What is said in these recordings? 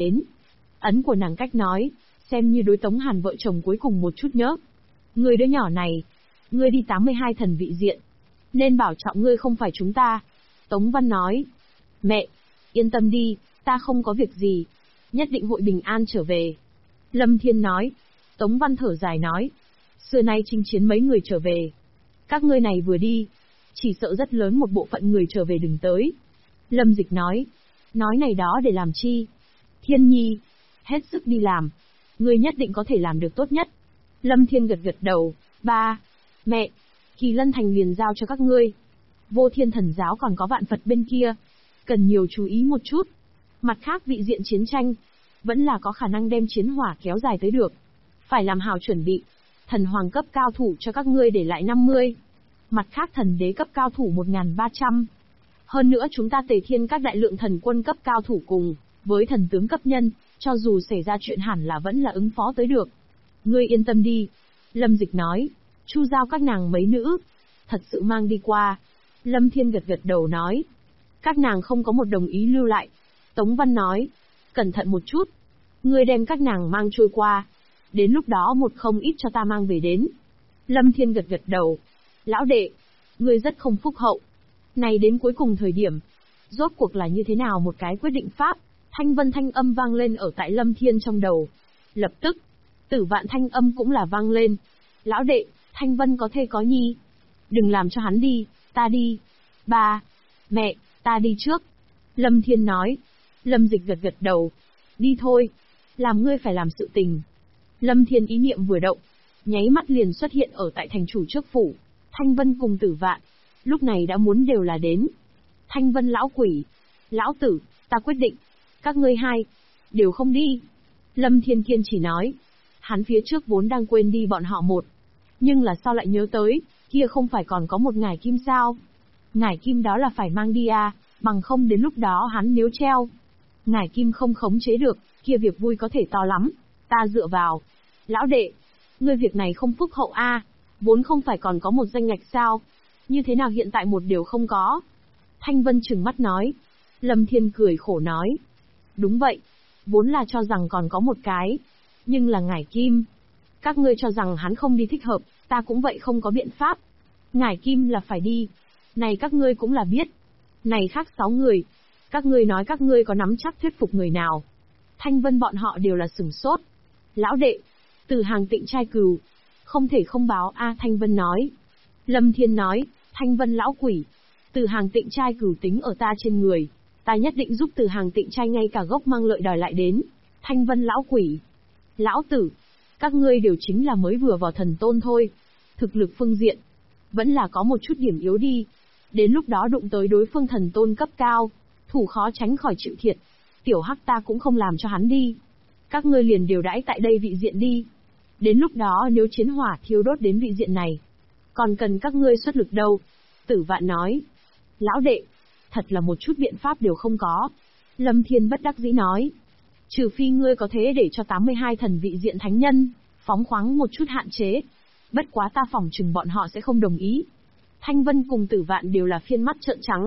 đến. Ấn của nàng cách nói, xem như đối Tống Hàn vợ chồng cuối cùng một chút nhớ. Ngươi đứa nhỏ này, ngươi đi 82 thần vị diện, nên bảo trọng ngươi không phải chúng ta. Tống Văn nói, mẹ, yên tâm đi, ta không có việc gì, nhất định hội bình an trở về. Lâm Thiên nói, Tống Văn thở dài nói, xưa nay chinh chiến mấy người trở về. Các ngươi này vừa đi, chỉ sợ rất lớn một bộ phận người trở về đừng tới. Lâm Dịch nói này đó để làm chi? Thiên Nhi, hết sức đi làm, ngươi nhất định có thể làm được tốt nhất. Lâm Thiên gật gật đầu, ba, mẹ, Kỳ Lân Thành liền giao cho các ngươi. Vô Thiên Thần Giáo còn có Vạn Phật bên kia, cần nhiều chú ý một chút. Mặt khác vị diện chiến tranh, vẫn là có khả năng đem chiến hỏa kéo dài tới được. Phải làm hào chuẩn bị, thần hoàng cấp cao thủ cho các ngươi để lại 50. Mặt khác thần đế cấp cao thủ 1300. Hơn nữa chúng ta Tề Thiên các đại lượng thần quân cấp cao thủ cùng với thần tướng cấp nhân, cho dù xảy ra chuyện hẳn là vẫn là ứng phó tới được. Ngươi yên tâm đi. Lâm Dịch nói, Chu giao các nàng mấy nữ, thật sự mang đi qua. Lâm Thiên gật gật đầu nói, các nàng không có một đồng ý lưu lại. Tống Văn nói, cẩn thận một chút, ngươi đem các nàng mang trôi qua, đến lúc đó một không ít cho ta mang về đến. Lâm Thiên gật gật đầu, lão đệ, ngươi rất không phúc hậu. Này đến cuối cùng thời điểm, rốt cuộc là như thế nào một cái quyết định pháp? Thanh Vân thanh âm vang lên ở tại Lâm Thiên trong đầu. Lập tức, Tử Vạn thanh âm cũng là vang lên. Lão đệ, Thanh Vân có thê có nhi. Đừng làm cho hắn đi, ta đi. Ba, mẹ, ta đi trước. Lâm Thiên nói. Lâm Dịch gật gật đầu. Đi thôi, làm ngươi phải làm sự tình. Lâm Thiên ý niệm vừa động, nháy mắt liền xuất hiện ở tại thành chủ trước phủ. Thanh Vân cùng Tử Vạn, lúc này đã muốn đều là đến. Thanh Vân lão quỷ, lão tử, ta quyết định, các ngươi hai, đều không đi. Lâm Thiên kiên chỉ nói, hắn phía trước vốn đang quên đi bọn họ một. Nhưng là sao lại nhớ tới, kia không phải còn có một ngải kim sao? Ngải kim đó là phải mang đi à, bằng không đến lúc đó hắn nếu treo. Ngải kim không khống chế được, kia việc vui có thể to lắm, ta dựa vào. Lão đệ, ngươi việc này không phúc hậu a, vốn không phải còn có một danh ngạch sao? Như thế nào hiện tại một điều không có? Thanh Vân trừng mắt nói. Lâm Thiên cười khổ nói. Đúng vậy, vốn là cho rằng còn có một cái, nhưng là ngải kim. Các ngươi cho rằng hắn không đi thích hợp, ta cũng vậy không có biện pháp. Ngải kim là phải đi, này các ngươi cũng là biết. Này khác 6 người, các ngươi nói các ngươi có nắm chắc thuyết phục người nào? Thanh Vân bọn họ đều là sửng sốt. Lão đệ, Từ Hàng Tịnh trai cừu, không thể không báo a. Thanh Vân nói. Lâm Thiên nói, Thanh Vân lão quỷ, Từ Hàng Tịnh trai cửu tính ở ta trên người, ta nhất định giúp Từ Hàng Tịnh trai ngay cả gốc mang lợi đòi lại đến. Thanh Vân lão quỷ, lão tử, các ngươi đều chính là mới vừa vào thần tôn thôi, thực lực phương diện vẫn là có một chút điểm yếu đi. Đến lúc đó đụng tới đối phương thần tôn cấp cao, thủ khó tránh khỏi chịu thiệt. Tiểu Hắc ta cũng không làm cho hắn đi. Các ngươi liền đều đãi tại đây vị diện đi. Đến lúc đó nếu chiến hỏa thiêu đốt đến vị diện này, còn cần các ngươi xuất lực đâu. Tử Vạn nói. Lão đệ, thật là một chút biện pháp đều không có. Lâm Thiên bất đắc dĩ nói. Trừ phi ngươi có thế để cho 82 thần vị diện thánh nhân, phóng khoáng một chút hạn chế. Bất quá ta phỏng chừng bọn họ sẽ không đồng ý. Thanh Vân cùng Tử Vạn đều là phiên mắt trợn trắng.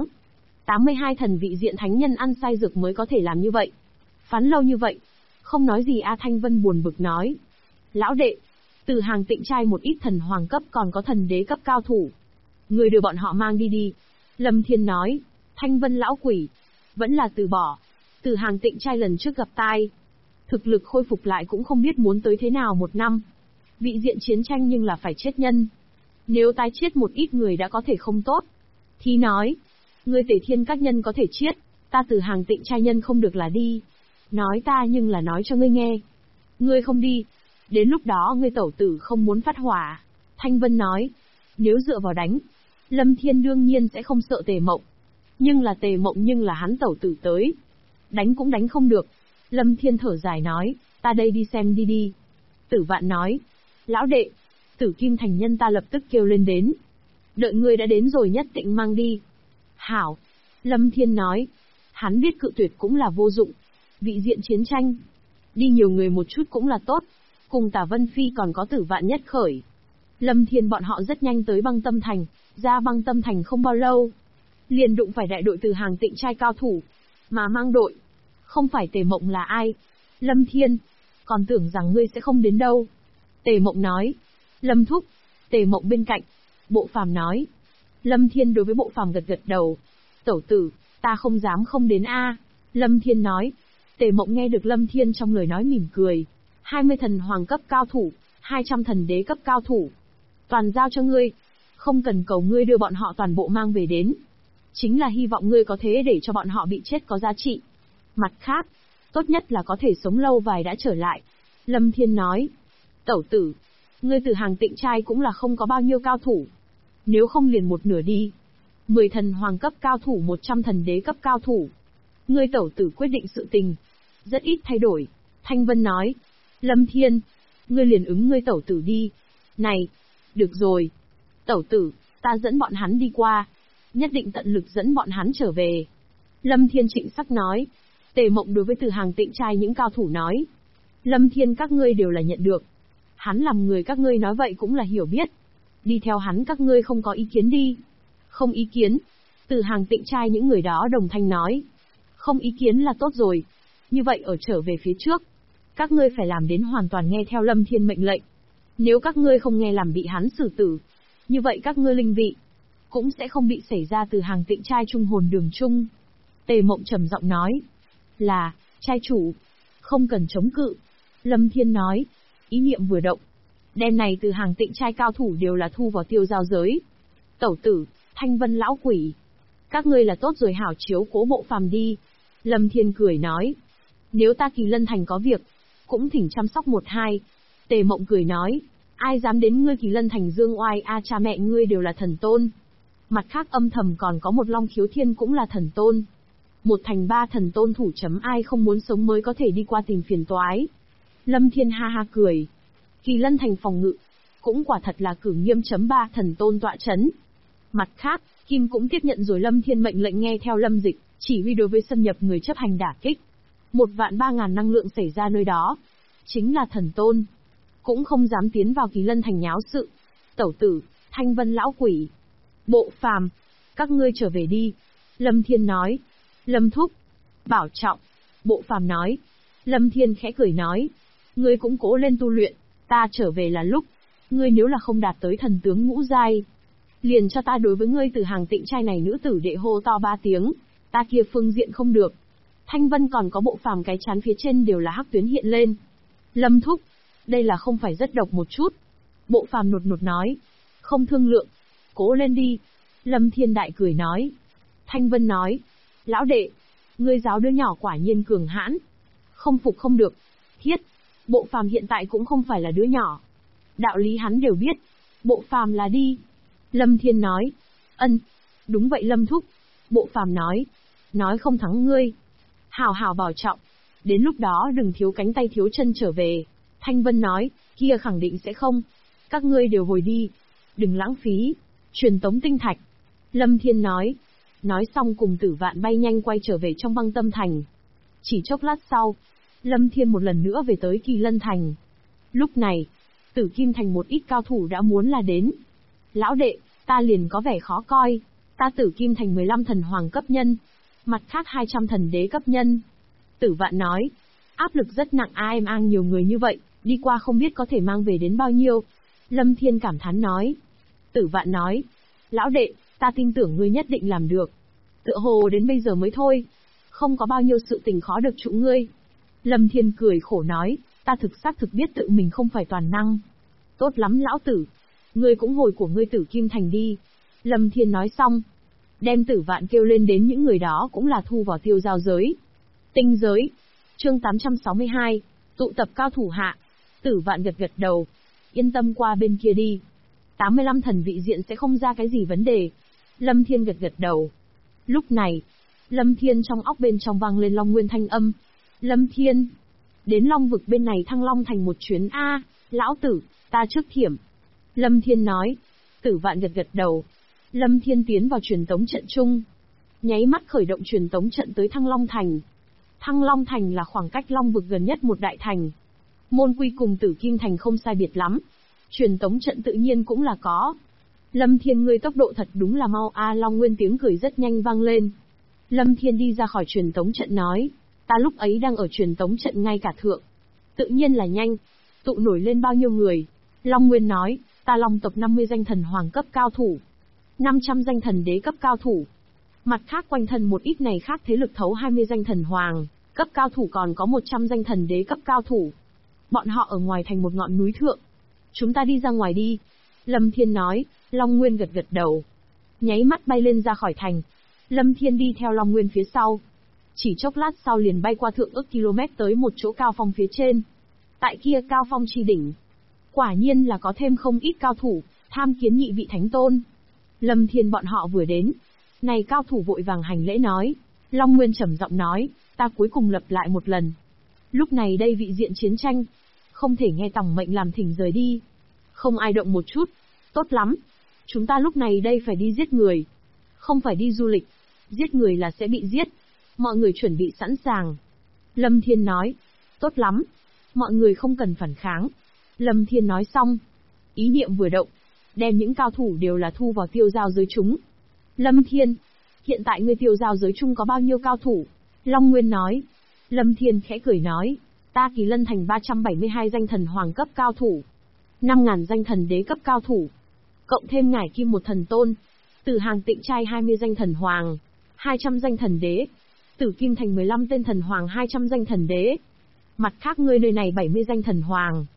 82 thần vị diện thánh nhân ăn sai dược mới có thể làm như vậy. Phán lâu như vậy, không nói gì a. Thanh Vân buồn bực nói. Lão đệ, Từ Hàng Tịnh trai một ít thần hoàng cấp còn có thần đế cấp cao thủ. Người đưa bọn họ mang đi đi. Lâm Thiên nói. Thanh Vân lão quỷ, vẫn là từ bỏ. Từ Hàng Tịnh trai lần trước gặp tai, thực lực khôi phục lại cũng không biết muốn tới thế nào một năm. Vị diện chiến tranh nhưng là phải chết nhân. Nếu tái chết một ít người đã có thể không tốt. Thì nói, ngươi Tề Thiên các nhân có thể chết, ta Từ Hàng Tịnh trai nhân không được là đi. Nói ta nhưng là nói cho ngươi nghe. Ngươi không đi, đến lúc đó ngươi tẩu tử không muốn phát hỏa. Thanh Vân nói, nếu dựa vào đánh, Lâm Thiên đương nhiên sẽ không sợ Tề Mộng. Nhưng là Tề Mộng nhưng là hắn tẩu tử tới. Đánh cũng đánh không được. Lâm Thiên thở dài nói, ta đây đi xem đi đi. Tử Vạn nói, lão đệ, Tử Kim Thành nhân ta lập tức kêu lên đến. Đợi ngươi đã đến rồi nhất định mang đi. Hảo. Lâm Thiên nói, hắn biết cự tuyệt cũng là vô dụng. Vị diện chiến tranh, đi nhiều người một chút cũng là tốt. Cùng Tả Vân Phi còn có Tử Vạn nhất khởi. Lâm Thiên bọn họ rất nhanh tới Băng Tâm Thành. Ra Băng Tâm Thành không bao lâu, liền đụng phải đại đội Từ Hàng Tịnh trai cao thủ. Mà mang đội, Không phải Tề Mộng là ai? Lâm Thiên. Còn tưởng rằng ngươi sẽ không đến đâu. Tề Mộng nói. Lâm thúc. Tề Mộng bên cạnh. Bộ Phàm nói. Lâm Thiên đối với Bộ Phàm gật gật đầu. Tẩu tử, ta không dám không đến a. Lâm Thiên nói. Tề Mộng nghe được Lâm Thiên trong lời nói mỉm cười. 20 thần hoàng cấp cao thủ, 200 thần đế cấp cao thủ. Toàn giao cho ngươi. Không cần cầu ngươi đưa bọn họ toàn bộ mang về đến. Chính là hy vọng ngươi có thế để cho bọn họ bị chết có giá trị. Mặt khác, tốt nhất là có thể sống lâu vài đã trở lại. Lâm Thiên nói. Tẩu tử, ngươi từ hàng Tịnh trai cũng là không có bao nhiêu cao thủ. Nếu không liền một nửa đi. 10 thần hoàng cấp cao thủ 100 thần đế cấp cao thủ. Ngươi tẩu tử quyết định sự tình. Rất ít thay đổi. Thanh Vân nói. Lâm Thiên, ngươi liền ứng ngươi tẩu tử đi. Này, được rồi. Tẩu tử, ta dẫn bọn hắn đi qua. Nhất định tận lực dẫn bọn hắn trở về. Lâm Thiên trịnh sắc nói. Tề Mộng đối với từ hàng Tịnh trai những cao thủ nói. Lâm Thiên các ngươi đều là nhận được. Hắn làm người các ngươi nói vậy cũng là hiểu biết. Đi theo hắn các ngươi không có ý kiến đi. Không ý kiến. Từ hàng Tịnh trai những người đó đồng thanh nói. Không ý kiến là tốt rồi. Như vậy ở trở về phía trước. Các ngươi phải làm đến hoàn toàn nghe theo Lâm Thiên mệnh lệnh. Nếu các ngươi không nghe làm bị hắn xử tử. Như vậy các ngươi linh vị. Cũng sẽ không bị xảy ra từ hàng Tịnh trai trung hồn đường chung. Tề Mộng trầm giọng nói. Là, trai chủ. Không cần chống cự. Lâm Thiên nói. Ý niệm vừa động. Đêm này từ hàng Tịnh trai cao thủ đều là thu vào tiêu giao giới. Tẩu tử, Thanh Vân lão quỷ. Các ngươi là tốt rồi hảo chiếu cố Bộ Phàm đi. Lâm Thiên cười nói. Nếu ta Kỳ Lân Thành có việc, cũng thỉnh chăm sóc một hai. Tề Mộng cười nói. Ai dám đến ngươi Kỳ Lân Thành dương oai a cha mẹ ngươi đều là thần tôn. Mặt khác âm thầm còn có một Long Khiếu Thiên cũng là thần tôn. Một thành ba thần tôn thủ chấm ai không muốn sống mới có thể đi qua tìm phiền toái. Lâm Thiên ha ha cười. Kỳ Lân Thành phòng ngự, cũng quả thật là cử nghiêm chấm ba thần tôn tọa chấn. Mặt khác, Kim cũng tiếp nhận rồi Lâm Thiên mệnh lệnh nghe theo Lâm Dịch, chỉ huy đối với xâm nhập người chấp hành đả kích. 1.300.000 năng lượng xảy ra nơi đó. Chính là thần tôn. Cũng không dám tiến vào Kỳ Lân Thành nháo sự. Tẩu tử, Thanh Vân lão quỷ. Bộ Phàm, các ngươi trở về đi. Lâm Thiên nói. Lâm thúc. Bảo trọng. Bộ Phàm nói. Lâm Thiên khẽ cười nói. Ngươi cũng cố lên tu luyện. Ta trở về là lúc. Ngươi nếu là không đạt tới thần tướng ngũ giai, liền cho ta đối với ngươi từ hàng Tịnh trai này nữ tử đệ hô to 3 tiếng. Ta kia phương diện không được. Thanh Vân còn có Bộ Phàm cái chán phía trên đều là hắc tuyến hiện lên. Lâm thúc. Đây là không phải rất độc một chút. Bộ Phàm nột nột nói. Không thương lượng. Cố lên đi. Lâm Thiên đại cười nói. Thanh Vân nói. Lão đệ. Ngươi giáo đứa nhỏ quả nhiên cường hãn. Không phục không được. Thiết. Bộ Phàm hiện tại cũng không phải là đứa nhỏ. Đạo lý hắn đều biết. Bộ Phàm là đi. Lâm Thiên nói. Ân. Đúng vậy Lâm thúc. Bộ Phàm nói. Nói không thắng ngươi. Hảo hảo bảo trọng. Đến lúc đó đừng thiếu cánh tay thiếu chân trở về. Thanh Vân nói. Kia khẳng định sẽ không. Các ngươi đều hồi đi. Đừng lãng phí. Truyền tống tinh thạch. Lâm Thiên nói. Nói xong cùng Tử Vạn bay nhanh quay trở về trong Băng Tâm Thành. Chỉ chốc lát sau, Lâm Thiên một lần nữa về tới Kỳ Lân Thành. Lúc này, Tử Kim Thành một ít cao thủ đã muốn là đến. Lão đệ, ta liền có vẻ khó coi. Ta Tử Kim Thành 15 thần hoàng cấp nhân. Mặt khác 200 thần đế cấp nhân. Tử Vạn nói. Áp lực rất nặng em ang nhiều người như vậy, đi qua không biết có thể mang về đến bao nhiêu. Lâm Thiên cảm thán nói. Tử Vạn nói. Lão đệ, ta tin tưởng ngươi nhất định làm được. Tựa hồ đến bây giờ mới thôi. Không có bao nhiêu sự tình khó được trụ ngươi. Lâm Thiên cười khổ nói. Ta xác thực biết tự mình không phải toàn năng. Tốt lắm lão tử. Ngươi cũng hồi của ngươi Tử Kim Thành đi. Lâm Thiên nói xong. Đem Tử Vạn kêu lên đến những người đó cũng là thu vào tiêu giao giới. Tinh giới. Chương 862. Tụ tập cao thủ hạ. Tử Vạn gật gật đầu. Yên tâm qua bên kia đi. 85 thần vị diện sẽ không ra cái gì vấn đề. Lâm Thiên gật gật đầu. Lúc này, Lâm Thiên trong óc bên trong vang lên Long Nguyên thanh âm. Lâm Thiên. Đến Long vực bên này Thăng Long Thành một chuyến a, lão tử, ta trước thiểm. Lâm Thiên nói. Tử Vạn gật gật đầu. Lâm Thiên tiến vào truyền tống trận chung. Nháy mắt khởi động truyền tống trận tới Thăng Long Thành. Thăng Long Thành là khoảng cách Long vực gần nhất một đại thành. Môn quy cùng Tử Kim Thành không sai biệt lắm. Truyền tống trận tự nhiên cũng là có. Lâm Thiên ngươi tốc độ thật đúng là mau a. Long Nguyên tiếng cười rất nhanh vang lên. Lâm Thiên đi ra khỏi truyền tống trận nói. Ta lúc ấy đang ở truyền tống trận ngay cả thượng. Tự nhiên là nhanh. Tụ nổi lên bao nhiêu người? Long Nguyên nói, ta Long tộc 50 danh thần hoàng cấp cao thủ. 500 danh thần đế cấp cao thủ. Mặt khác quanh thân một ít này khác thế lực thấu 20 danh thần hoàng cấp cao thủ, còn có 100 danh thần đế cấp cao thủ. Bọn họ ở ngoài thành một ngọn núi thượng. Chúng ta đi ra ngoài đi. Lâm Thiên nói. Long Nguyên gật gật đầu. Nháy mắt bay lên ra khỏi thành. Lâm Thiên đi theo Long Nguyên phía sau. Chỉ chốc lát sau liền bay qua thượng ức km tới một chỗ cao phong phía trên. Tại kia cao phong chi đỉnh, quả nhiên là có thêm không ít cao thủ, tham kiến nhị vị thánh tôn. Lâm Thiên bọn họ vừa đến. Này cao thủ vội vàng hành lễ nói. Long Nguyên trầm giọng nói, ta cuối cùng lập lại một lần. Lúc này đây vị diện chiến tranh, không thể nghe tòng mệnh làm thỉnh rời đi. Không ai động một chút. Tốt lắm. Chúng ta lúc này đây phải đi giết người. Không phải đi du lịch. Giết người là sẽ bị giết. Mọi người chuẩn bị sẵn sàng. Lâm Thiên nói. Tốt lắm. Mọi người không cần phản kháng. Lâm Thiên nói xong. Ý niệm vừa động. Đem những cao thủ đều là thu vào tiêu giao giới chúng. Lâm Thiên. Hiện tại ngươi tiêu giao giới chung có bao nhiêu cao thủ? Long Nguyên nói. Lâm Thiên khẽ cười nói. Ta Kỳ Lân Thành 372 danh thần hoàng cấp cao thủ. 5.000 danh thần đế cấp cao thủ. Cộng thêm ngải kim một thần tôn. Tử Hàng Tịnh Trai 20 danh thần hoàng. 200 danh thần đế. Tử Kim Thành 15 tên thần hoàng 200 danh thần đế. Mặt khác ngươi nơi này 70 danh thần hoàng.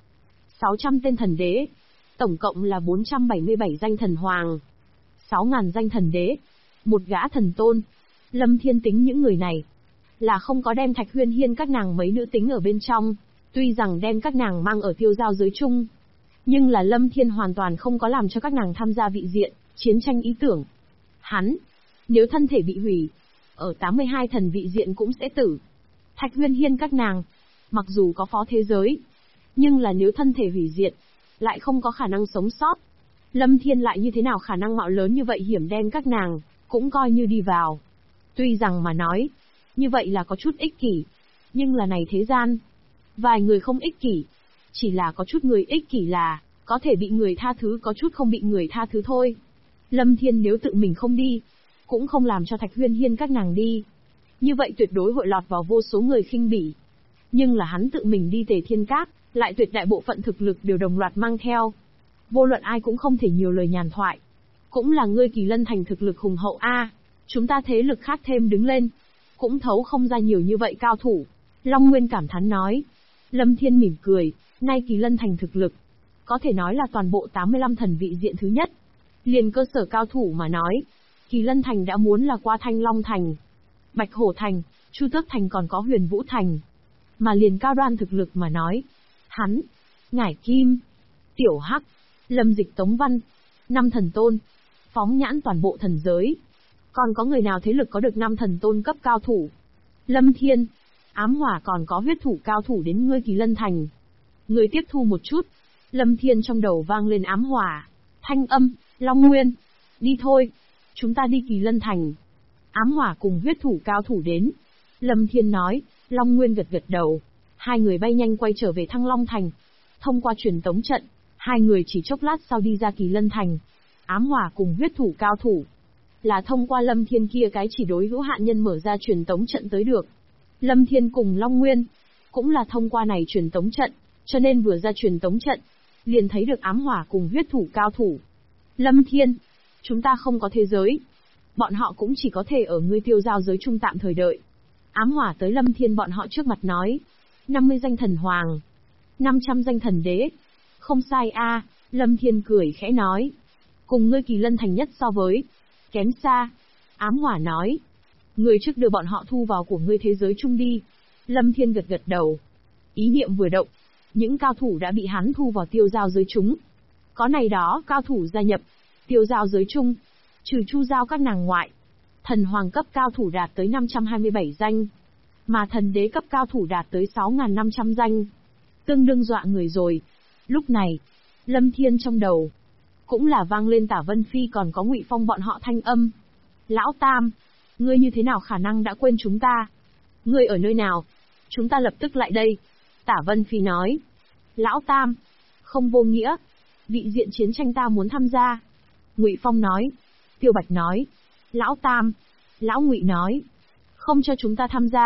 600 tên thần đế. Tổng cộng là 477 danh thần hoàng. 6.000 danh thần đế. Một gã thần tôn. Lâm Thiên tính những người này. Là không có đem Thạch Huyên Hiên các nàng mấy nữ tính ở bên trong. Tuy rằng đem các nàng mang ở tiêu giao giới chung. Nhưng là Lâm Thiên hoàn toàn không có làm cho các nàng tham gia vị diện, chiến tranh ý tưởng. Hắn, nếu thân thể bị hủy, ở 82 thần vị diện cũng sẽ tử. Thạch Huyên Hiên các nàng, mặc dù có phó thế giới, nhưng là nếu thân thể hủy diệt, lại không có khả năng sống sót. Lâm Thiên lại như thế nào khả năng mạo lớn như vậy hiểm đem các nàng, cũng coi như đi vào. Tuy rằng mà nói, như vậy là có chút ích kỷ, nhưng là này thế gian. Vài người không ích kỷ, chỉ là có chút người ích kỷ là, có thể bị người tha thứ có chút không bị người tha thứ thôi. Lâm Thiên nếu tự mình không đi, cũng không làm cho Thạch Huyên Hiên các nàng đi. Như vậy tuyệt đối hội lọt vào vô số người khinh bỉ. Nhưng là hắn tự mình đi Tề Thiên Các, lại tuyệt đại bộ phận thực lực đều đồng loạt mang theo. Vô luận ai cũng không thể nhiều lời nhàn thoại. Cũng là ngươi Kỳ Lân Thành thực lực hùng hậu a, chúng ta thế lực khác thêm đứng lên, cũng thấu không ra nhiều như vậy cao thủ. Long Nguyên cảm thán nói. Lâm Thiên mỉm cười, nay Kỳ Lân Thành thực lực, có thể nói là toàn bộ 85 thần vị diện thứ nhất. Liền cơ sở cao thủ mà nói, Kỳ Lân Thành đã muốn là qua Thanh Long Thành, Bạch Hổ Thành, Chu Tước Thành còn có Huyền Vũ Thành. Mà liền cao đoan thực lực mà nói, hắn, Ngải Kim, Tiểu Hắc, Lâm Dịch Tống Văn, 5 thần tôn, phóng nhãn toàn bộ thần giới. Còn có người nào thế lực có được 5 thần tôn cấp cao thủ? Lâm Thiên, Ám Hỏa còn có huyết thủ cao thủ đến ngươi Kỳ Lân Thành. Ngươi tiếp thu một chút. Lâm Thiên trong đầu vang lên Ám Hỏa. Thanh âm, Long Nguyên. Đi thôi. Chúng ta đi Kỳ Lân Thành. Ám Hỏa cùng huyết thủ cao thủ đến. Lâm Thiên nói, Long Nguyên gật gật đầu. Hai người bay nhanh quay trở về Thăng Long Thành. Thông qua truyền tống trận, hai người chỉ chốc lát sau đi ra Kỳ Lân Thành. Ám Hỏa cùng huyết thủ cao thủ là thông qua Lâm Thiên kia cái chỉ đối hữu hạn nhân mở ra truyền tống trận tới được. Lâm Thiên cùng Long Nguyên cũng là thông qua này truyền tống trận, cho nên vừa ra truyền tống trận, liền thấy được Ám Hỏa cùng huyết thủ cao thủ. Lâm Thiên, chúng ta không có thế giới. Bọn họ cũng chỉ có thể ở ngươi tiêu giao giới trung tạm thời đợi. Ám Hỏa tới Lâm Thiên bọn họ trước mặt nói. 50 danh thần hoàng, 500 danh thần đế. Không sai a, Lâm Thiên cười khẽ nói. Cùng ngươi Kỳ Lân Thành nhất so với, kém xa. Ám Hỏa nói. Ngươi trước đưa bọn họ thu vào của ngươi thế giới chung đi. Lâm Thiên gật gật đầu. Ý niệm vừa động, những cao thủ đã bị hắn thu vào tiêu giao giới chúng. Có này đó cao thủ gia nhập tiêu giao giới chung, trừ Chu Giao các nàng ngoại, thần hoàng cấp cao thủ đạt tới 527 danh, mà thần đế cấp cao thủ đạt tới 6.500 danh. Tương đương dọa người rồi. Lúc này, Lâm Thiên trong đầu cũng là vang lên Tả Vân Phi còn có Ngụy Phong bọn họ thanh âm. Lão Tam, ngươi như thế nào khả năng đã quên chúng ta? Ngươi ở nơi nào? Chúng ta lập tức lại đây. Tả Vân Phi nói. Lão Tam, không vô nghĩa. Vị diện chiến tranh ta muốn tham gia. Ngụy Phong nói. Tiêu Bạch nói. Lão Tam. Lão Ngụy nói. Không cho chúng ta tham gia,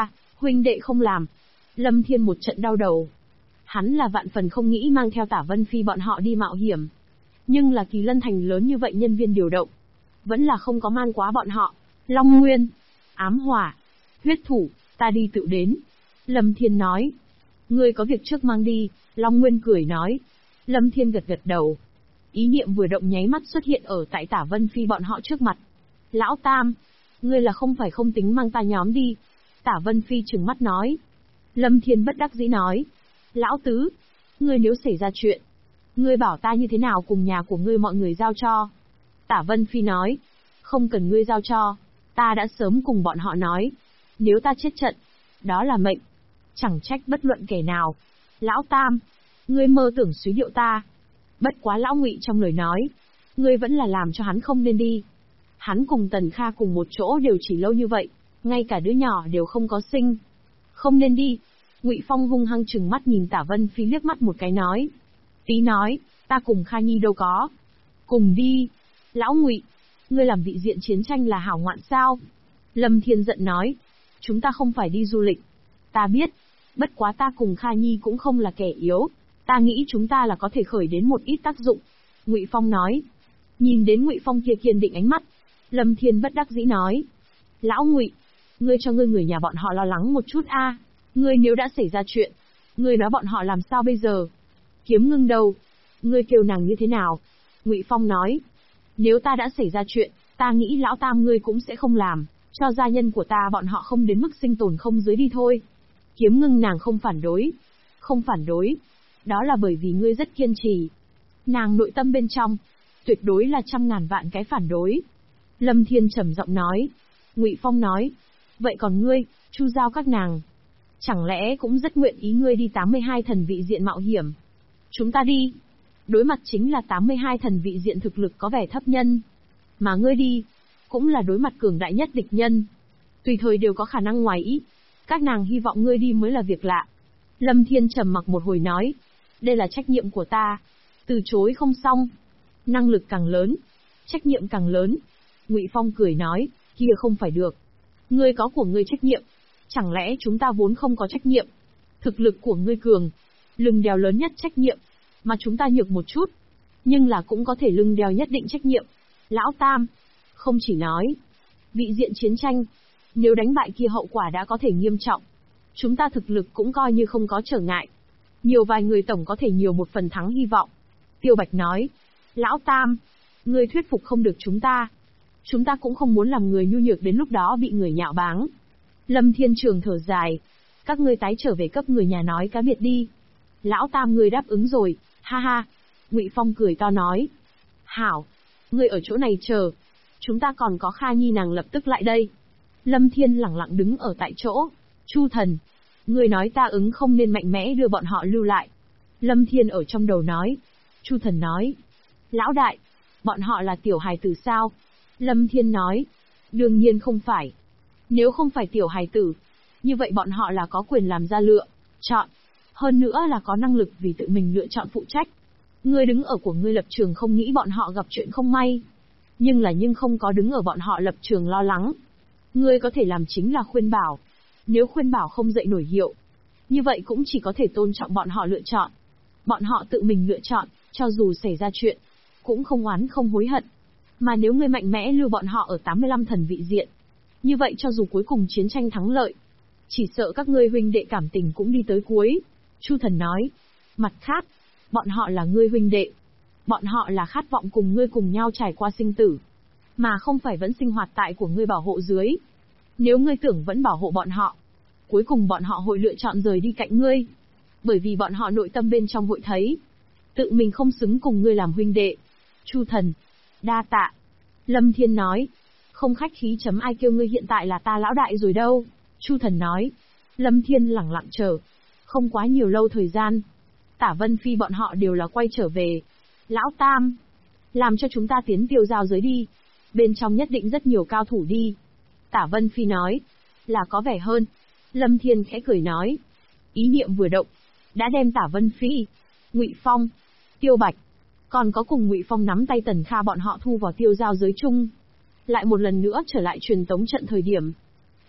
Huynh đệ không làm. Lâm Thiên một trận đau đầu. Hắn là vạn phần không nghĩ mang theo Tả Vân Phi bọn họ đi mạo hiểm. Nhưng là Kỳ Lân Thành lớn như vậy nhân viên điều động. Vẫn là không có mang quá bọn họ. Long Nguyên, Ám Hỏa, Huyết Thủ, ta đi tự đến. Lâm Thiên nói. Ngươi có việc trước mang đi, Long Nguyên cười nói. Lâm Thiên gật gật đầu. Ý niệm vừa động nháy mắt xuất hiện ở tại Tả Vân Phi bọn họ trước mặt. Lão Tam, ngươi là không phải không tính mang ta nhóm đi. Tả Vân Phi trừng mắt nói. Lâm Thiên bất đắc dĩ nói. Lão Tứ, ngươi nếu xảy ra chuyện, ngươi bảo ta như thế nào cùng nhà của ngươi mọi người giao cho. Tả Vân Phi nói. Không cần ngươi giao cho, ta đã sớm cùng bọn họ nói. Nếu ta chết trận, đó là mệnh. Chẳng trách bất luận kẻ nào. Lão Tam, ngươi mơ tưởng suy điệu ta. Bất quá Lão Ngụy trong lời nói, ngươi vẫn là làm cho hắn không nên đi. Hắn cùng Tần Kha cùng một chỗ đều chỉ lâu như vậy, ngay cả đứa nhỏ đều không có sinh. Không nên đi. Ngụy Phong hung hăng trừng mắt nhìn Tả Vân Phi liếc mắt một cái nói. Tí nói, ta cùng Kha Nhi đâu có. Cùng đi. Lão Ngụy, ngươi làm vị diện chiến tranh là hảo ngoạn sao? Lâm Thiên giận nói. Chúng ta không phải đi du lịch. Ta biết. Bất quá ta cùng Kha Nhi cũng không là kẻ yếu. Ta nghĩ chúng ta là có thể khởi đến một ít tác dụng. Ngụy Phong nói. Nhìn đến Ngụy Phong kia kiên định ánh mắt, Lâm Thiên bất đắc dĩ nói. Lão Ngụy, ngươi cho ngươi người nhà bọn họ lo lắng một chút a. Ngươi nếu đã xảy ra chuyện, ngươi nói bọn họ làm sao bây giờ? Kiếm Ngưng đâu? Ngươi kêu nàng như thế nào? Ngụy Phong nói. Nếu ta đã xảy ra chuyện, ta nghĩ Lão Tam ngươi cũng sẽ không làm, cho gia nhân của ta bọn họ không đến mức sinh tồn không dưới đi thôi. Kiếm Ngưng nàng không phản đối. Không phản đối. Đó là bởi vì ngươi rất kiên trì. Nàng nội tâm bên trong, tuyệt đối là trăm ngàn vạn cái phản đối. Lâm Thiên trầm giọng nói. Ngụy Phong nói. Vậy còn ngươi, Chu Giao các nàng, chẳng lẽ cũng rất nguyện ý ngươi đi 82 thần vị diện mạo hiểm? Chúng ta đi. Đối mặt chính là 82 thần vị diện thực lực có vẻ thấp nhân. Mà ngươi đi, cũng là đối mặt cường đại nhất địch nhân. Tùy thời đều có khả năng ngoài ý. Các nàng hy vọng ngươi đi mới là việc lạ. Lâm Thiên trầm mặc một hồi nói. Đây là trách nhiệm của ta. Từ chối không xong. Năng lực càng lớn, trách nhiệm càng lớn. Ngụy Phong cười nói. Kia không phải được. Ngươi có của ngươi trách nhiệm. Chẳng lẽ chúng ta vốn không có trách nhiệm? Thực lực của ngươi cường, lưng đeo lớn nhất trách nhiệm, mà chúng ta nhược một chút, nhưng là cũng có thể lưng đeo nhất định trách nhiệm. Lão Tam, không chỉ nói, vị diện chiến tranh, nếu đánh bại kia hậu quả đã có thể nghiêm trọng. Chúng ta thực lực cũng coi như không có trở ngại. Nhiều vài người tổng có thể nhiều một phần thắng hy vọng. Tiêu Bạch nói, Lão Tam, ngươi thuyết phục không được chúng ta. Chúng ta cũng không muốn làm người nhu nhược đến lúc đó bị người nhạo báng. Lâm Thiên Trường thở dài. Các ngươi tái trở về cấp người nhà nói cá biệt đi. Lão Tam ngươi đáp ứng rồi, ha ha. Ngụy Phong cười to nói. Hảo, ngươi ở chỗ này chờ. Chúng ta còn có Kha Nhi nàng lập tức lại đây. Lâm Thiên lẳng lặng đứng ở tại chỗ. Chu Thần, ngươi nói ta ứng không nên mạnh mẽ đưa bọn họ lưu lại. Lâm Thiên ở trong đầu nói. Chu Thần nói. Lão đại, bọn họ là tiểu hài tử sao? Lâm Thiên nói. Đương nhiên không phải. Nếu không phải tiểu hài tử, như vậy bọn họ là có quyền làm ra lựa chọn. Hơn nữa là có năng lực vì tự mình lựa chọn phụ trách. Ngươi đứng ở của ngươi lập trường không nghĩ bọn họ gặp chuyện không may. Nhưng không có đứng ở bọn họ lập trường lo lắng. Ngươi có thể làm chính là khuyên bảo. Nếu khuyên bảo không dậy nổi hiệu, như vậy cũng chỉ có thể tôn trọng bọn họ lựa chọn. Bọn họ tự mình lựa chọn, cho dù xảy ra chuyện, cũng không oán không hối hận. Mà nếu ngươi mạnh mẽ lưu bọn họ ở 85 thần vị diện, như vậy cho dù cuối cùng chiến tranh thắng lợi, chỉ sợ các ngươi huynh đệ cảm tình cũng đi tới cuối. Chu Thần nói. Mặt khác, bọn họ là ngươi huynh đệ. Bọn họ là khát vọng cùng ngươi cùng nhau trải qua sinh tử, mà không phải vẫn sinh hoạt tại của ngươi bảo hộ dưới. Nếu ngươi tưởng vẫn bảo hộ bọn họ, cuối cùng bọn họ hội lựa chọn rời đi cạnh ngươi. Bởi vì bọn họ nội tâm bên trong hội thấy, tự mình không xứng cùng ngươi làm huynh đệ. Chu Thần, đa tạ. Lâm Thiên nói. Không khách khí chấm ai kêu ngươi hiện tại là ta lão đại rồi đâu. Chu Thần nói. Lâm Thiên lẳng lặng chờ. Không quá nhiều lâu thời gian, Tả Vân Phi bọn họ đều là quay trở về. Lão Tam, làm cho chúng ta tiến Tiêu Giao giới đi. Bên trong nhất định rất nhiều cao thủ đi. Tả Vân Phi nói. Là có vẻ hơn. Lâm Thiên khẽ cười nói. Ý niệm vừa động, đã đem Tả Vân Phi, Ngụy Phong, Tiêu Bạch, còn có cùng Ngụy Phong nắm tay Tần Kha bọn họ thu vào Tiêu Giao giới chung. Lại một lần nữa trở lại truyền tống trận thời điểm,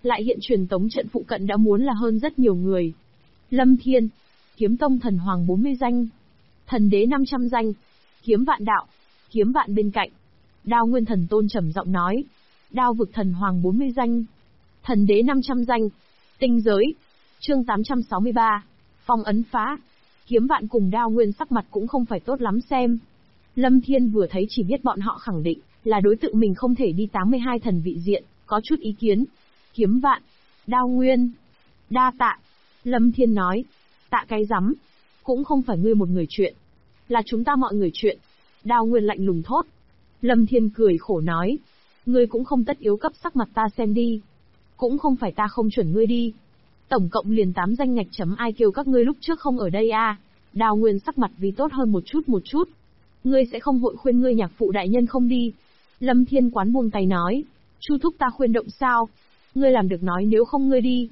lại hiện truyền tống trận phụ cận đã muốn là hơn rất nhiều người. Lâm Thiên, Kiếm Tông thần hoàng 40 danh, Thần Đế 500 danh, Kiếm Vạn Đạo, Kiếm Vạn bên cạnh. Đao Nguyên Thần Tôn trầm giọng nói, Đao Vực thần hoàng 40 danh, Thần Đế 500 danh, Tinh Giới. Chương 863, Phong ấn phá. Kiếm Vạn cùng Đao Nguyên sắc mặt cũng không phải tốt lắm xem. Lâm Thiên vừa thấy chỉ biết bọn họ khẳng định là đối tượng mình không thể đi 82 thần vị diện, có chút ý kiến. Kiếm Vạn, Đao Nguyên, đa tạ. Lâm Thiên nói, tạ cái rắm, cũng không phải ngươi một người chuyện, là chúng ta mọi người chuyện. Đao Nguyên lạnh lùng thốt. Lâm Thiên cười khổ nói, ngươi cũng không tất yếu cấp sắc mặt ta xem đi. Cũng không phải ta không chuẩn ngươi đi. Tổng cộng liền 8 danh ngạch chấm, ai kêu các ngươi lúc trước không ở đây à. Đao Nguyên sắc mặt vì tốt hơn một chút. Ngươi sẽ không hội khuyên ngươi nhạc phụ đại nhân không đi. Lâm Thiên quán buông tay nói, Chu thúc ta khuyên động sao? Ngươi làm được nói, nếu không ngươi đi.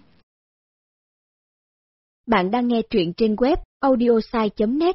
Bạn đang nghe truyện trên web audiosai.net.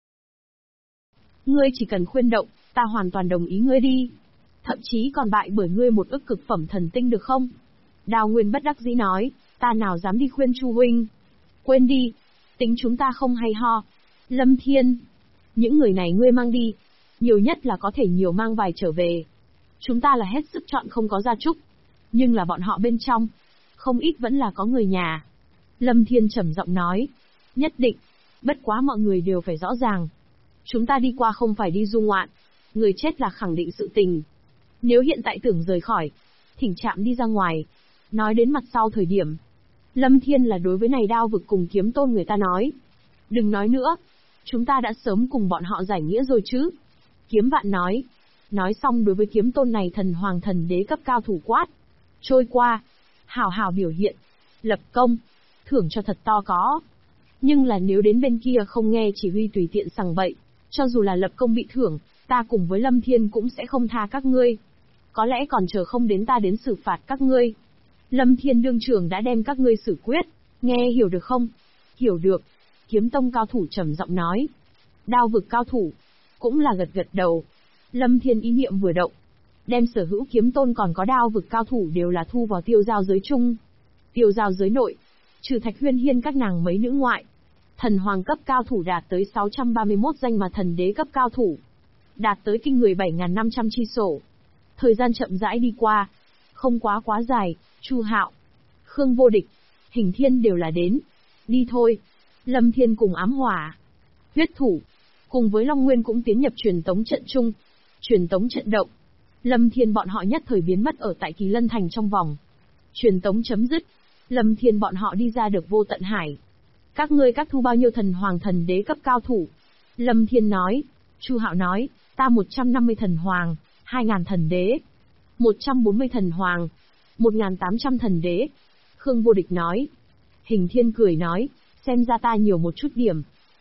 Ngươi chỉ cần khuyên động, ta hoàn toàn đồng ý ngươi đi. Thậm chí còn bại bởi ngươi một ức cực phẩm thần tinh được không? Đao Nguyên bất đắc dĩ nói, ta nào dám đi khuyên Chu huynh. Quên đi, tính chúng ta không hay ho. Lâm Thiên, những người này ngươi mang đi, nhiều nhất là có thể nhiều mang vài trở về. Chúng ta là hết sức chọn không có gia trúc, nhưng là bọn họ bên trong, không ít vẫn là có người nhà. Lâm Thiên trầm giọng nói, nhất định, bất quá mọi người đều phải rõ ràng. Chúng ta đi qua không phải đi du ngoạn, người chết là khẳng định sự tình. Nếu hiện tại tưởng rời khỏi, thỉnh trạm đi ra ngoài. Nói đến mặt sau thời điểm, Lâm Thiên là đối với này Đao Vực cùng Kiếm Tôn người ta nói. Đừng nói nữa, chúng ta đã sớm cùng bọn họ giải nghĩa rồi chứ. Kiếm Vạn nói. Nói xong đối với Kiếm Tôn này thần hoàng thần đế cấp cao thủ quát. Trôi qua, hảo hảo biểu hiện, lập công, thưởng cho thật to có. Nhưng là nếu đến bên kia không nghe chỉ huy tùy tiện sằng bậy, cho dù là lập công bị thưởng, ta cùng với Lâm Thiên cũng sẽ không tha các ngươi. Có lẽ còn chờ không đến ta đến xử phạt các ngươi. Lâm Thiên đương trưởng đã đem các ngươi xử quyết, nghe hiểu được không? Hiểu được. Kiếm Tông cao thủ trầm giọng nói. Đao Vực cao thủ cũng là gật gật đầu. Lâm Thiên ý niệm vừa động, đem sở hữu Kiếm Tôn còn có Đao Vực cao thủ đều là thu vào tiêu giao giới chung. Tiêu giao giới nội, trừ Thạch Huyên Hiên các nàng mấy nữ ngoại, thần hoàng cấp cao thủ đạt tới 631 danh, mà thần đế cấp cao thủ đạt tới kinh người 7.500 chi sổ. Thời gian chậm rãi đi qua, không quá dài, Chu Hạo, Khương Vô Địch, Hình Thiên đều là đến. Đi thôi. Lâm Thiên cùng Ám Hỏa, Huyết Thủ, cùng với Long Nguyên cũng tiến nhập truyền tống trận chung. Truyền tống trận động. Lâm Thiên bọn họ nhất thời biến mất ở tại Kỳ Lân Thành trong vòng. Truyền tống chấm dứt. Lâm Thiên bọn họ đi ra được Vô Tận Hải. Các ngươi các thu bao nhiêu thần hoàng thần đế cấp cao thủ? Lâm Thiên nói. Chu Hạo nói, ta 150 thần hoàng, 2.000 thần đế, 140 thần hoàng, 1.800 thần đế. Khương Vô Địch nói. Hình Thiên cười nói, xem ra ta nhiều một chút điểm.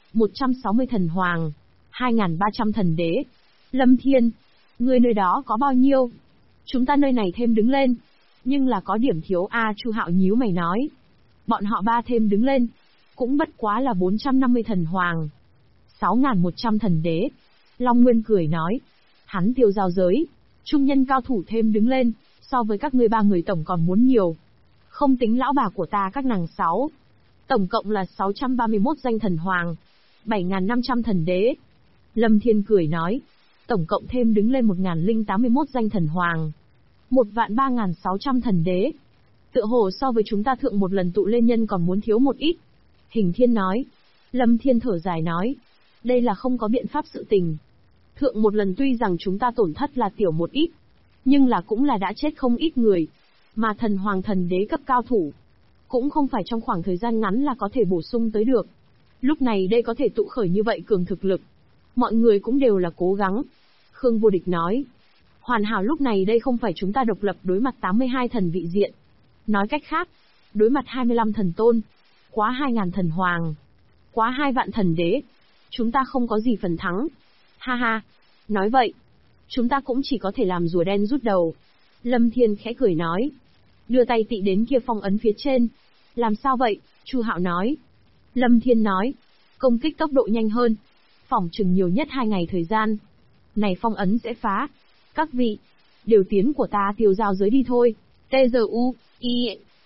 160 thần hoàng, 2.300 thần đế. Lâm Thiên, ngươi nơi đó có bao nhiêu? Chúng ta nơi này thêm đứng lên. Nhưng là có điểm thiếu a. Chu Hạo nhíu mày nói. Bọn họ ba thêm đứng lên, cũng bất quá là 450 thần hoàng, 6.100 thần đế. Long Nguyên cười nói. Hắn tiêu giao giới, trung nhân cao thủ thêm đứng lên, so với các ngươi ba người tổng còn muốn nhiều. Không tính lão bà của ta các nàng 6. Tổng cộng là 631 danh thần hoàng, 7.500 thần đế. Lâm Thiên cười nói. Tổng cộng thêm đứng lên 1.081 danh thần hoàng, 1.3.600 thần đế. Tựa hồ so với chúng ta thượng một lần tụ lên nhân còn muốn thiếu một ít. Hình Thiên nói. Lâm Thiên thở dài nói. Đây là không có biện pháp sự tình. Thượng một lần tuy rằng chúng ta tổn thất là tiểu một ít, nhưng là cũng là đã chết không ít người. Mà thần hoàng thần đế cấp cao thủ, cũng không phải trong khoảng thời gian ngắn là có thể bổ sung tới được. Lúc này đây có thể tụ khởi như vậy cường thực lực. Mọi người cũng đều là cố gắng. Khương Vô Địch nói. Hoàn hảo, lúc này đây không phải chúng ta độc lập đối mặt 82 thần vị diện. Nói cách khác, đối mặt 25 thần tôn, quá 2.000 thần hoàng, quá 2 vạn thần đế. Chúng ta không có gì phần thắng. Ha ha, nói vậy, chúng ta cũng chỉ có thể làm rùa đen rút đầu. Lâm Thiên khẽ cười nói. Đưa tay tị đến kia phong ấn phía trên. Làm sao vậy? Chu Hạo nói. Lâm Thiên nói. Công kích tốc độ nhanh hơn, phỏng chừng nhiều nhất 2 ngày thời gian. Này phong ấn sẽ phá. Các vị, điều tiến của ta tiêu giao giới đi thôi. T-Z-U-I-E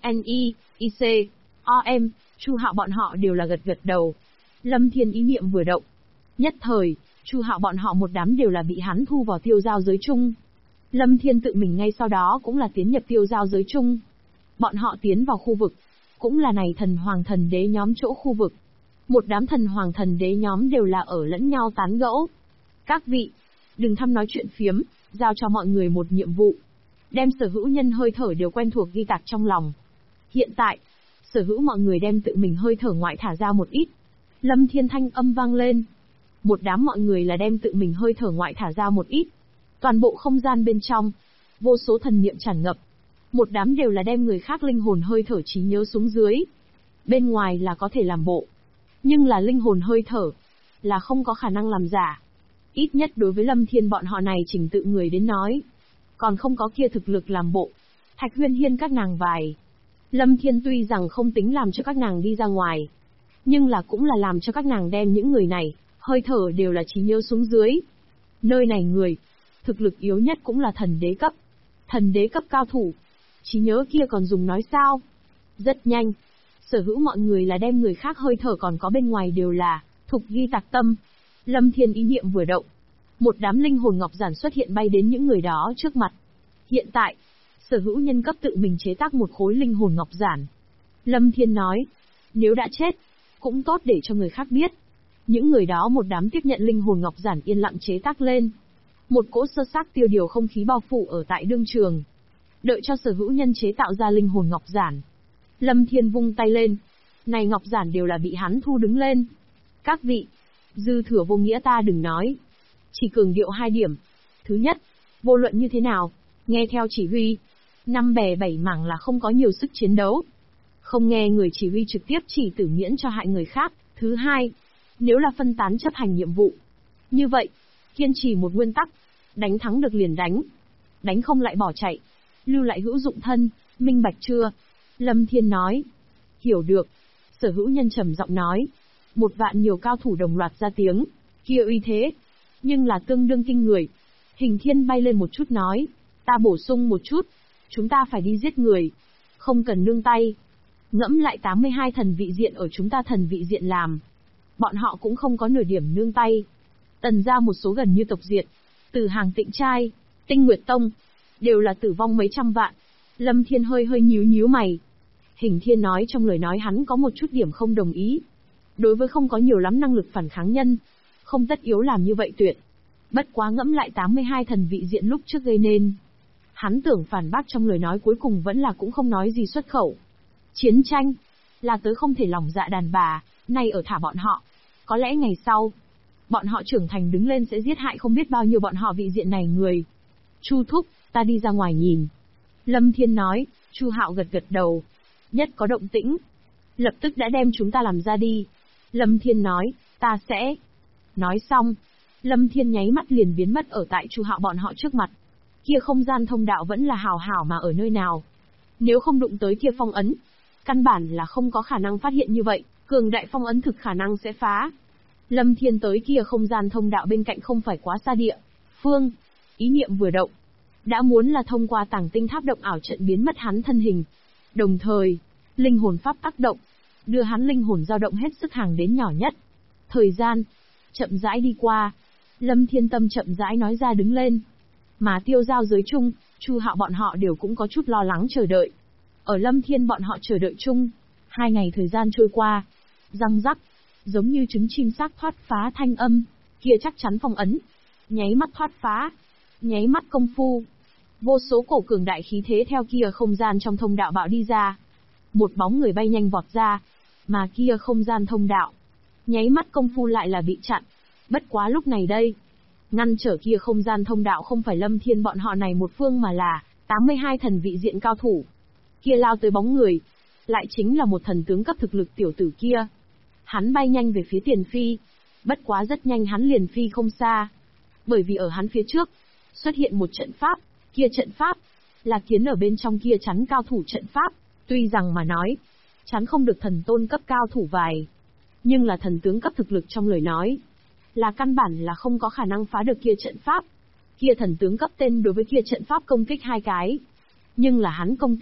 N.I, I.C, O.M, Chu Hạo bọn họ đều là gật gật đầu. Lâm Thiên ý niệm vừa động. Nhất thời, Chu Hạo bọn họ một đám đều là bị hắn thu vào tiêu giao giới chung. Lâm Thiên tự mình ngay sau đó cũng là tiến nhập tiêu giao giới chung. Bọn họ tiến vào khu vực, cũng là này thần hoàng thần đế nhóm chỗ khu vực. Một đám thần hoàng thần đế nhóm đều là ở lẫn nhau tán gẫu. Các vị, đừng thăm nói chuyện phiếm, giao cho mọi người một nhiệm vụ. Đem sở hữu nhân hơi thở đều quen thuộc ghi tạc trong lòng. Hiện tại, sở hữu mọi người đem tự mình hơi thở ngoại thả ra một ít. Lâm Thiên thanh âm vang lên. Một đám mọi người là đem tự mình hơi thở ngoại thả ra một ít. Toàn bộ không gian bên trong, vô số thần niệm tràn ngập. Một đám đều là đem người khác linh hồn hơi thở trí nhớ xuống dưới. Bên ngoài là có thể làm bộ, nhưng là linh hồn hơi thở, là không có khả năng làm giả. Ít nhất đối với Lâm Thiên bọn họ này trình tự người đến nói. Còn không có kia thực lực làm bộ. Thạch Huyên Hiên các nàng vài. Lâm Thiên tuy rằng không tính làm cho các nàng đi ra ngoài, nhưng là cũng là làm cho các nàng đem những người này, hơi thở đều là trí nhớ xuống dưới. Nơi này người, thực lực yếu nhất cũng là thần đế cấp. Thần đế cấp cao thủ. Trí nhớ kia còn dùng nói sao? Rất nhanh. Sở hữu mọi người là đem người khác hơi thở còn có bên ngoài đều là thục ghi tạc tâm. Lâm Thiên ý niệm vừa động. Một đám linh hồn ngọc giản xuất hiện bay đến những người đó trước mặt. Hiện tại, sở hữu nhân cấp tự mình chế tác một khối linh hồn ngọc giản. Lâm Thiên nói, nếu đã chết, cũng tốt để cho người khác biết. Những người đó một đám tiếp nhận linh hồn ngọc giản yên lặng chế tác lên. Một cỗ sơ xác tiêu điều không khí bao phủ ở tại đương trường. Đợi cho sở hữu nhân chế tạo ra linh hồn ngọc giản. Lâm Thiên vung tay lên. Này ngọc giản đều là bị hắn thu đứng lên. Các vị, dư thừa vô nghĩa ta đừng nói. Chỉ cường điệu 2 điểm. Thứ nhất, vô luận như thế nào, nghe theo chỉ huy. 5 bè 7 mảng là không có nhiều sức chiến đấu. Không nghe người chỉ huy trực tiếp chỉ tử miễn cho hại người khác. Thứ hai, nếu là phân tán chấp hành nhiệm vụ. Như vậy, kiên trì một nguyên tắc. Đánh thắng được liền đánh. Đánh không lại bỏ chạy. Lưu lại hữu dụng thân, minh bạch chưa? Lâm Thiên nói. Hiểu được. Sở hữu nhân trầm giọng nói. 1 vạn nhiều cao thủ đồng loạt ra tiếng. Kia uy thế, nhưng là tương đương kinh người. Hình Thiên bay lên một chút nói. Ta bổ sung một chút. Chúng ta phải đi giết người. Không cần nương tay. Ngẫm lại 82 thần vị diện ở chúng ta thần vị diện làm. Bọn họ cũng không có nửa điểm nương tay. Tần ra một số gần như tộc diệt. Từ Hàng Tịnh Trai, Tinh Nguyệt Tông, đều là tử vong mấy trăm vạn. Lâm Thiên hơi nhíu mày. Hình Thiên nói trong lời nói hắn có một chút điểm không đồng ý. Đối với không có nhiều lắm năng lực phản kháng nhân, không tất yếu làm như vậy tuyệt. Bất quá ngẫm lại 82 thần vị diện lúc trước gây nên. Hắn tưởng phản bác trong lời nói cuối cùng vẫn là cũng không nói gì xuất khẩu. Chiến tranh, là tớ không thể lòng dạ đàn bà, nay ở thả bọn họ. Có lẽ ngày sau, bọn họ trưởng thành đứng lên sẽ giết hại không biết bao nhiêu bọn họ vị diện này người. Chu thúc, ta đi ra ngoài nhìn. Lâm Thiên nói. Chu Hạo gật gật đầu. Nhất có động tĩnh, lập tức đã đem chúng ta làm ra đi. Lâm Thiên nói, ta sẽ. Nói xong, Lâm Thiên nháy mắt liền biến mất ở tại Chu Hạo bọn họ trước mặt. Kia không gian thông đạo vẫn là hảo hảo mà ở nơi nào. Nếu không đụng tới kia phong ấn, căn bản là không có khả năng phát hiện như vậy, cường đại phong ấn thực khả năng sẽ phá. Lâm Thiên tới kia không gian thông đạo bên cạnh không phải quá xa địa phương. Ý niệm vừa động, đã muốn là thông qua tàng tinh tháp động ảo trận biến mất hắn thân hình. Đồng thời, linh hồn pháp tác động, đưa hắn linh hồn dao động hết sức hàng đến nhỏ nhất. Thời gian chậm rãi đi qua, Lâm Thiên tâm chậm rãi nói ra đứng lên. Mà tiêu giao giới chung, Chu Hạo bọn họ đều cũng có chút lo lắng chờ đợi. Ở Lâm Thiên bọn họ chờ đợi chung, 2 ngày thời gian trôi qua, răng rắc, giống như trứng chim xác thoát phá thanh âm, kia chắc chắn phong ấn, nháy mắt thoát phá, nháy mắt công phu. Vô số cổ cường đại khí thế theo kia không gian trong thông đạo bạo đi ra. Một bóng người bay nhanh vọt ra, mà kia không gian thông đạo, nháy mắt công phu lại là bị chặn. Bất quá lúc này đây, ngăn trở kia không gian thông đạo không phải Lâm Thiên bọn họ này một phương mà là 82 thần vị diện cao thủ. Kia lao tới bóng người, lại chính là một thần tướng cấp thực lực tiểu tử kia. Hắn bay nhanh về phía tiền phi, bất quá rất nhanh hắn liền phi không xa. Bởi vì ở hắn phía trước, xuất hiện một trận pháp, kia trận pháp, là kiến ở bên trong kia chắn cao thủ trận pháp, tuy rằng mà nói, chắn không được thần tôn cấp cao thủ vài. Nhưng là thần tướng cấp thực lực trong lời nói, là căn bản là không có khả năng phá được kia trận pháp. Kia thần tướng cấp tên đối với kia trận pháp công kích 2 cái. Nhưng là hắn công kích,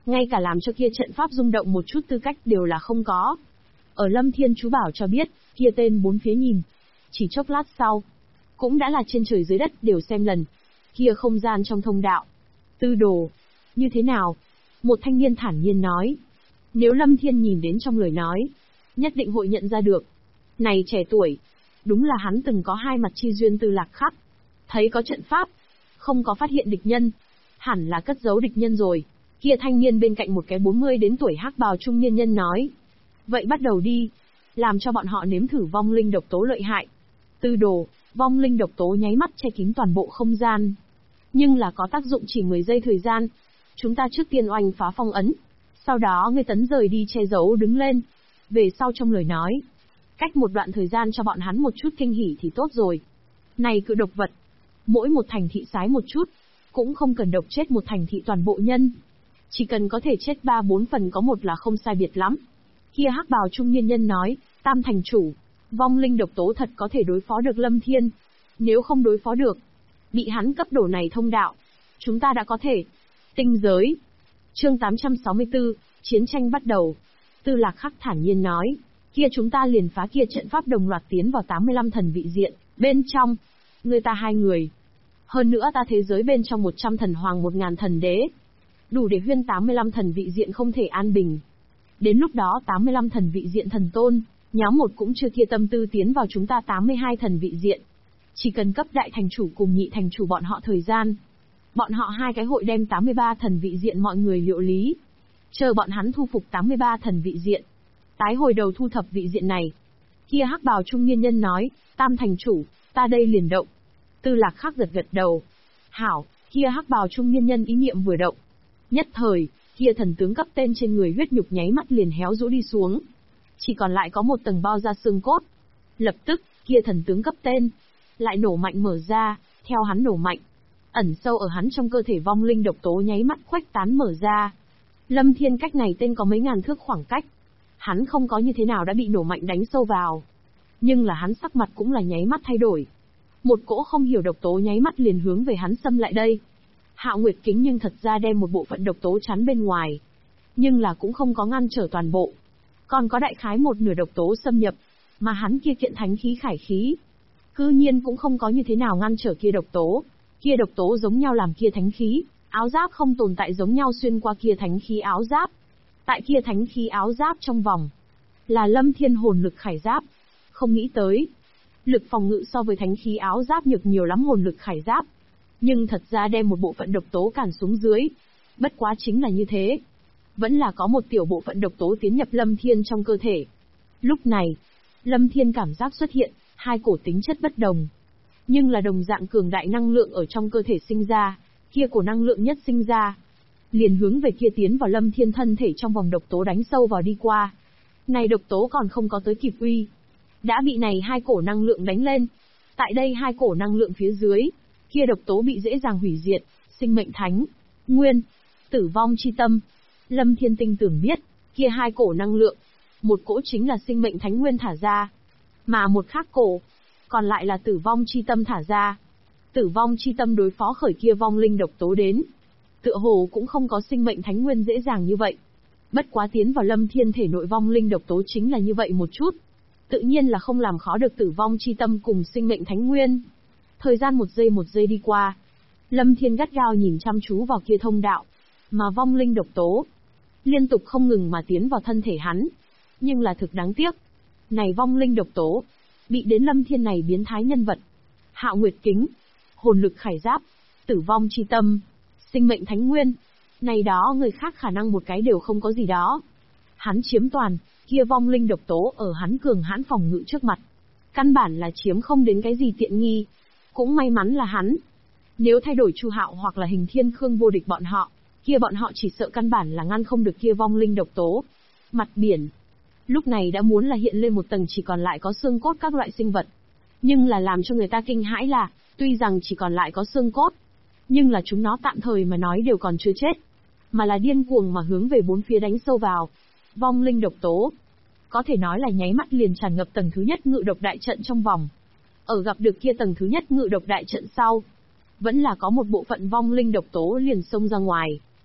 ngay cả làm cho kia trận pháp rung động một chút tư cách đều là không có. Ở Lâm Thiên chú bảo cho biết, kia tên bốn phía nhìn. Chỉ chốc lát sau, cũng đã là trên trời dưới đất đều xem lần. Kia không gian trong thông đạo. Tư đồ. Như thế nào? Một thanh niên thản nhiên nói. Nếu Lâm Thiên nhìn đến trong lời nói, nhất định hội nhận ra được. Này trẻ tuổi, đúng là hắn từng có hai mặt chi duyên Tư Lạc Khắc. Thấy có trận pháp, không có phát hiện địch nhân, hẳn là cất giấu địch nhân rồi. Kia thanh niên bên cạnh một cái 40 đến tuổi hắc bào trung niên nhân nói. Vậy bắt đầu đi, làm cho bọn họ nếm thử vong linh độc tố lợi hại. Tư đồ, vong linh độc tố nháy mắt che kín toàn bộ không gian. Nhưng là có tác dụng chỉ 10 giây thời gian. Chúng ta trước tiên oanh phá phong ấn. Sau đó ngươi tấn rời đi che giấu đứng lên. Về sau trong lời nói. Cách một đoạn thời gian cho bọn hắn một chút kinh hỉ thì tốt rồi. Này cự độc vật. Mỗi một thành thị sái một chút. Cũng không cần độc chết một thành thị toàn bộ nhân. Chỉ cần có thể chết 3-4 phần có một là không sai biệt lắm. Kia hắc bào trung niên nhân nói, Tam thành chủ, vong linh độc tố thật có thể đối phó được Lâm Thiên. Nếu không đối phó được, bị hắn cấp đổ này thông đạo, chúng ta đã có thể. Tinh giới. Chương 864, chiến tranh bắt đầu. Tư Lạc Khắc thản nhiên nói, kia chúng ta liền phá kia trận pháp đồng loạt tiến vào 85 thần vị diện, bên trong, người ta 2 người. Hơn nữa ta thế giới bên trong 100 thần hoàng 1000 thần đế. Đủ để huyên 85 thần vị diện không thể an bình. Đến lúc đó 85 thần vị diện thần tôn, nhóm một cũng chưa kia tâm tư tiến vào chúng ta 82 thần vị diện. Chỉ cần cấp đại thành chủ cùng nhị thành chủ bọn họ thời gian. Bọn họ hai cái hội đem 83 thần vị diện mọi người liệu lý. Chờ bọn hắn thu phục 83 thần vị diện. Tái hồi đầu thu thập vị diện này. Kia hắc bào trung niên nhân nói, Tam thành chủ, ta đây liền động. Tư Lạc Khắc gật gật đầu. Hảo, kia hắc bào trung niên nhân ý niệm vừa động. Nhất thời, kia thần tướng cấp tên trên người huyết nhục nháy mắt liền héo rũ đi xuống. Chỉ còn lại có một tầng bao da xương cốt. Lập tức, kia thần tướng cấp tên lại nổ mạnh mở ra, theo hắn nổ mạnh. Ẩn sâu ở hắn trong cơ thể vong linh độc tố nháy mắt khuếch tán mở ra. Lâm Thiên cách này tên có mấy ngàn thước khoảng cách. Hắn không có như thế nào đã bị nổ mạnh đánh sâu vào. Nhưng là hắn sắc mặt cũng là nháy mắt thay đổi. Một cỗ không hiểu độc tố nháy mắt liền hướng về hắn xâm lại đây. Hạo Nguyệt Kính nhưng thật ra đem một bộ phận độc tố chắn bên ngoài. Nhưng là cũng không có ngăn trở toàn bộ. Còn có đại khái một nửa độc tố xâm nhập. Mà hắn kia kiện thánh khí khải khí. Cư nhiên cũng không có như thế nào ngăn trở kia độc tố. Kia độc tố giống nhau làm kia thánh khí. Áo giáp không tồn tại giống nhau xuyên qua kia thánh khí áo giáp. Tại kia thánh khí áo giáp trong vòng. Là Lâm Thiên hồn lực khải giáp. Không nghĩ tới. Lực phòng ngự so với thánh khí áo giáp nhược nhiều lắm hồn lực khải giáp. Nhưng thật ra đem một bộ phận độc tố cản xuống dưới. Bất quá chính là như thế. Vẫn là có một tiểu bộ phận độc tố tiến nhập Lâm Thiên trong cơ thể. Lúc này, Lâm Thiên cảm giác xuất hiện, hai cổ tính chất bất đồng. Nhưng là đồng dạng cường đại năng lượng ở trong cơ thể sinh ra, kia cổ năng lượng nhất sinh ra. Liền hướng về kia tiến vào Lâm Thiên thân thể trong vòng độc tố đánh sâu vào đi qua. Này độc tố còn không có tới kịp uy. Đã bị này hai cổ năng lượng đánh lên. Tại đây hai cổ năng lượng phía dưới, kia độc tố bị dễ dàng hủy diệt, sinh mệnh thánh, nguyên, tử vong chi tâm. Lâm Thiên tinh tưởng biết, kia hai cổ năng lượng, một cỗ chính là sinh mệnh thánh nguyên thả ra, mà một khác cổ, còn lại là tử vong chi tâm thả ra. Tử vong chi tâm đối phó khởi kia vong linh độc tố đến. Tựa hồ cũng không có sinh mệnh thánh nguyên dễ dàng như vậy. Bất quá tiến vào Lâm Thiên thể nội vong linh độc tố chính là như vậy một chút. Tự nhiên là không làm khó được tử vong chi tâm cùng sinh mệnh thánh nguyên. Thời gian một giây đi qua. Lâm Thiên gắt gao nhìn chăm chú vào kia thông đạo. Mà vong linh độc tố liên tục không ngừng mà tiến vào thân thể hắn. Nhưng là thực đáng tiếc. Này vong linh độc tố bị đến Lâm Thiên này biến thái nhân vật. Hạo Nguyệt Kính, hồn lực khải giáp, tử vong chi tâm, sinh mệnh thánh nguyên. Này đó người khác khả năng một cái đều không có gì đó. Hắn chiếm toàn, kia vong linh độc tố ở hắn cường hãn phòng ngự trước mặt. Căn bản là chiếm không đến cái gì tiện nghi. Cũng may mắn là hắn. Nếu thay đổi Chu Hạo hoặc là Hình Thiên Khương vô địch bọn họ, kia bọn họ chỉ sợ căn bản là ngăn không được kia vong linh độc tố. Mặt biển lúc này đã muốn là hiện lên một tầng chỉ còn lại có xương cốt các loại sinh vật. Nhưng là làm cho người ta kinh hãi là, tuy rằng chỉ còn lại có xương cốt, nhưng là chúng nó tạm thời mà nói đều còn chưa chết, mà là điên cuồng mà hướng về bốn phía đánh sâu vào. Vong linh độc tố, có thể nói là nháy mắt liền tràn ngập tầng thứ nhất ngự độc đại trận trong vòng. Ở gặp được kia tầng thứ nhất ngự độc đại trận sau, vẫn là có một bộ phận vong linh độc tố liền xông ra ngoài.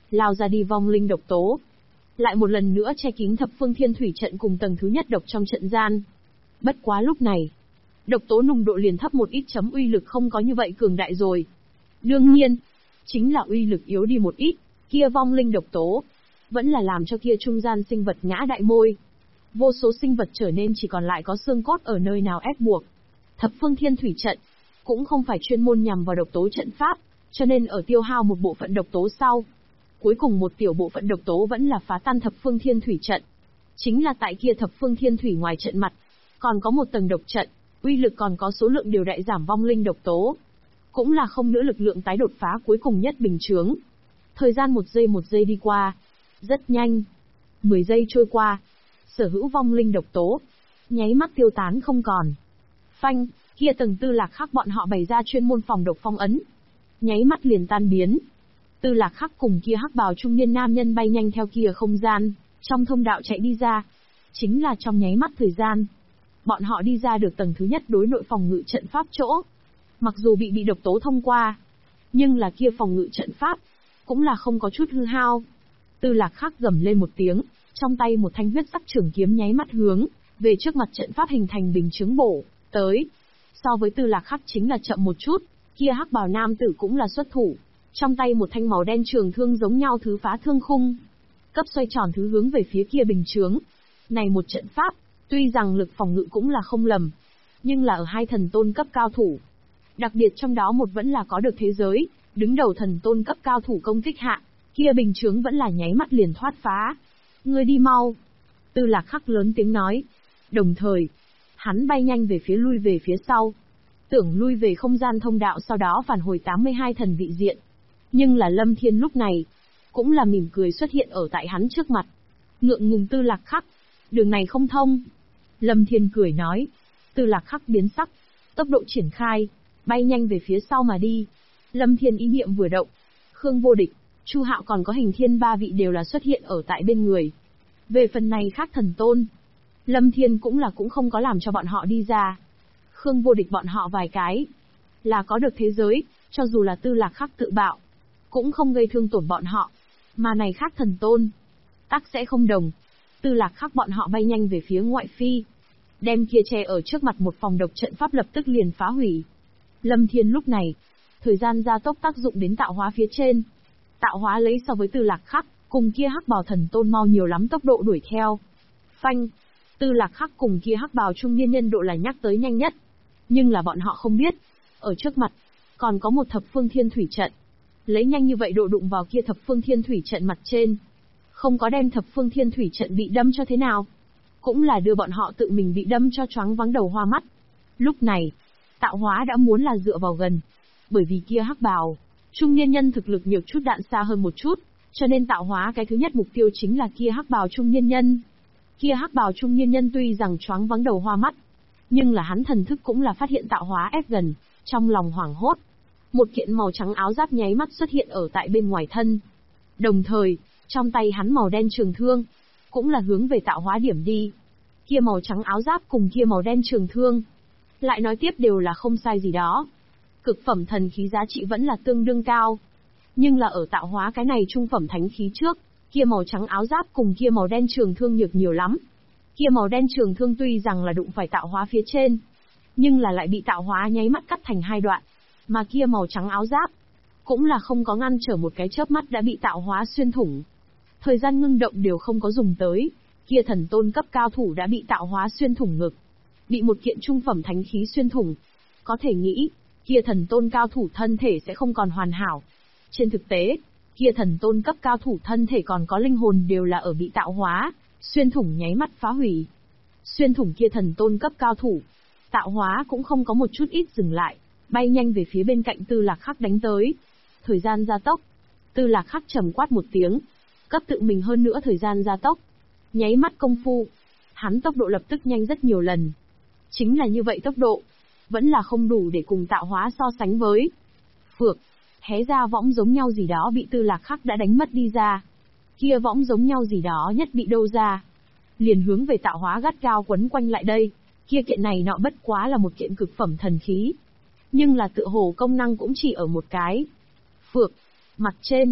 lao ra đi vong linh độc tố. Lại một lần nữa che kín thập phương thiên thủy trận cùng tầng thứ nhất độc trong trận gian. Bất quá lúc này, độc tố nồng độ liền thấp một ít, uy lực không có như vậy cường đại rồi. Đương nhiên, chính là uy lực yếu đi một ít, kia vong linh độc tố vẫn là làm cho kia trung gian sinh vật ngã đại môi. Vô số sinh vật trở nên chỉ còn lại có xương cốt ở nơi nào ép buộc. Thập phương thiên thủy trận cũng không phải chuyên môn nhằm vào độc tố trận pháp, cho nên ở tiêu hao một bộ phận độc tố sau, cuối cùng một tiểu bộ phận độc tố vẫn là phá tan thập phương thiên thủy trận. Chính là tại kia thập phương thiên thủy ngoài trận mặt, còn có một tầng độc trận, uy lực còn có số lượng điều đại giảm vong linh độc tố. Cũng là không nữa lực lượng tái đột phá cuối cùng nhất bình chướng. Thời gian một giây đi qua. Rất nhanh. 10 giây trôi qua. Sở hữu vong linh độc tố nháy mắt tiêu tán không còn. Phanh, kia tầng Tư Lạc Khắc bọn họ bày ra chuyên môn phòng độc phong ấn. Nháy mắt liền tan biến. Tư Lạc Khắc cùng kia hắc bào trung niên nam nhân bay nhanh theo kia không gian, trong thông đạo chạy đi ra. Chính là trong nháy mắt thời gian. Bọn họ đi ra được tầng thứ nhất đối nội phòng ngự trận pháp chỗ. Mặc dù bị độc tố thông qua, nhưng là kia phòng ngự trận pháp cũng là không có chút hư hao. Tư Lạc Khắc gầm lên một tiếng, trong tay một thanh huyết sắc trường kiếm nháy mắt hướng về trước mặt trận pháp hình thành bình chướng bổ tới. So với Tư Lạc Khắc chính là chậm một chút, kia hắc bào nam tử cũng là xuất thủ, trong tay một thanh màu đen trường thương giống nhau thứ phá thương khung, cấp xoay tròn thứ hướng về phía kia bình chướng. Này một trận pháp, tuy rằng lực phòng ngự cũng là không lầm, nhưng là ở hai thần tôn cấp cao thủ. Đặc biệt trong đó một vẫn là có được thế giới, đứng đầu thần tôn cấp cao thủ công kích hạ, kia bình chướng vẫn là nháy mắt liền thoát phá. Ngươi đi mau. Tư Lạc Khắc lớn tiếng nói. Đồng thời, hắn bay nhanh về phía lui về phía sau. Tưởng lui về không gian thông đạo sau đó phản hồi 82 thần vị diện. Nhưng là Lâm Thiên lúc này, cũng là mỉm cười xuất hiện ở tại hắn trước mặt. Ngượng ngùng Tư Lạc Khắc, đường này không thông. Lâm Thiên cười nói. Tư Lạc Khắc biến sắc, tốc độ triển khai, bay nhanh về phía sau mà đi. Lâm Thiên ý niệm vừa động, Khương Vô Địch, Chu Hạo còn có Hình Thiên ba vị đều là xuất hiện ở tại bên người. Về phần này khác thần tôn, Lâm Thiên cũng không có làm cho bọn họ đi ra. Khương Vô Địch bọn họ vài cái là có được thế giới, cho dù là Tư Lạc Khắc tự bạo, cũng không gây thương tổn bọn họ. Mà này khác thần tôn, tắc sẽ không đồng. Tư Lạc Khắc bọn họ bay nhanh về phía ngoại phi, đem kia che ở trước mặt một phòng độc trận pháp lập tức liền phá hủy. Lâm Thiên lúc này, thời gian gia tốc tác dụng đến tạo hóa phía trên. Tạo hóa lấy so với Tư Lạc Khắc, cùng kia hắc bào thần tôn mau nhiều lắm tốc độ đuổi theo. Phanh, Tư Lạc Khắc cùng kia hắc bào trung niên nhân độ là nhắc tới nhanh nhất. Nhưng là bọn họ không biết, ở trước mặt, còn có một thập phương thiên thủy trận. Lấy nhanh như vậy độ đụng vào kia thập phương thiên thủy trận mặt trên. Không có đem thập phương thiên thủy trận bị đâm cho thế nào. Cũng là đưa bọn họ tự mình bị đâm cho choáng váng đầu hoa mắt. Lúc này, tạo hóa đã muốn là dựa vào gần. Bởi vì kia hắc bào trung niên nhân thực lực nhược chút đạn xa hơn một chút, cho nên tạo hóa cái thứ nhất mục tiêu chính là kia hắc bào trung niên nhân. Kia hắc bào trung niên nhân tuy rằng choáng váng đầu hoa mắt, nhưng là hắn thần thức cũng là phát hiện tạo hóa ép gần, trong lòng hoảng hốt. Một kiện màu trắng áo giáp nháy mắt xuất hiện ở tại bên ngoài thân. Đồng thời, trong tay hắn màu đen trường thương, cũng là hướng về tạo hóa điểm đi. Kia màu trắng áo giáp cùng kia màu đen trường thương, lại nói tiếp đều là không sai gì đó. Cực phẩm thần khí giá trị vẫn là tương đương cao. Nhưng là ở tạo hóa cái này trung phẩm thánh khí trước, kia màu trắng áo giáp cùng kia màu đen trường thương nhược nhiều lắm. Kia màu đen trường thương tuy rằng là đụng phải tạo hóa phía trên, nhưng là lại bị tạo hóa nháy mắt cắt thành hai đoạn. Mà kia màu trắng áo giáp, cũng là không có ngăn trở một cái chớp mắt đã bị tạo hóa xuyên thủng. Thời gian ngưng động đều không có dùng tới, kia thần tôn cấp cao thủ đã bị tạo hóa xuyên thủng ngực. Bị một kiện trung phẩm thánh khí xuyên thủng. Có thể nghĩ, kia thần tôn cao thủ thân thể sẽ không còn hoàn hảo. Trên thực tế, kia thần tôn cấp cao thủ thân thể còn có linh hồn đều là ở bị tạo hóa xuyên thủng nháy mắt phá hủy. Xuyên thủng kia thần tôn cấp cao thủ, tạo hóa cũng không có một chút ít dừng lại, bay nhanh về phía bên cạnh Tư Lạc Khắc đánh tới. Thời gian gia tốc. Tư Lạc Khắc trầm quát một tiếng, cấp tự mình hơn nữa thời gian gia tốc. Nháy mắt công phu, hắn tốc độ lập tức nhanh rất nhiều lần. Chính là như vậy tốc độ, vẫn là không đủ để cùng tạo hóa so sánh với. Phược, hé ra võng giống nhau gì đó bị Tư Lạc Khắc đã đánh mất đi ra. Kia võng giống nhau gì đó nhất bị đâu ra, liền hướng về tạo hóa gắt gao quấn quanh lại đây. Kia kiện này nọ bất quá là một kiện cực phẩm thần khí, nhưng là tựa hồ công năng cũng chỉ ở một cái. Phược, mặt trên,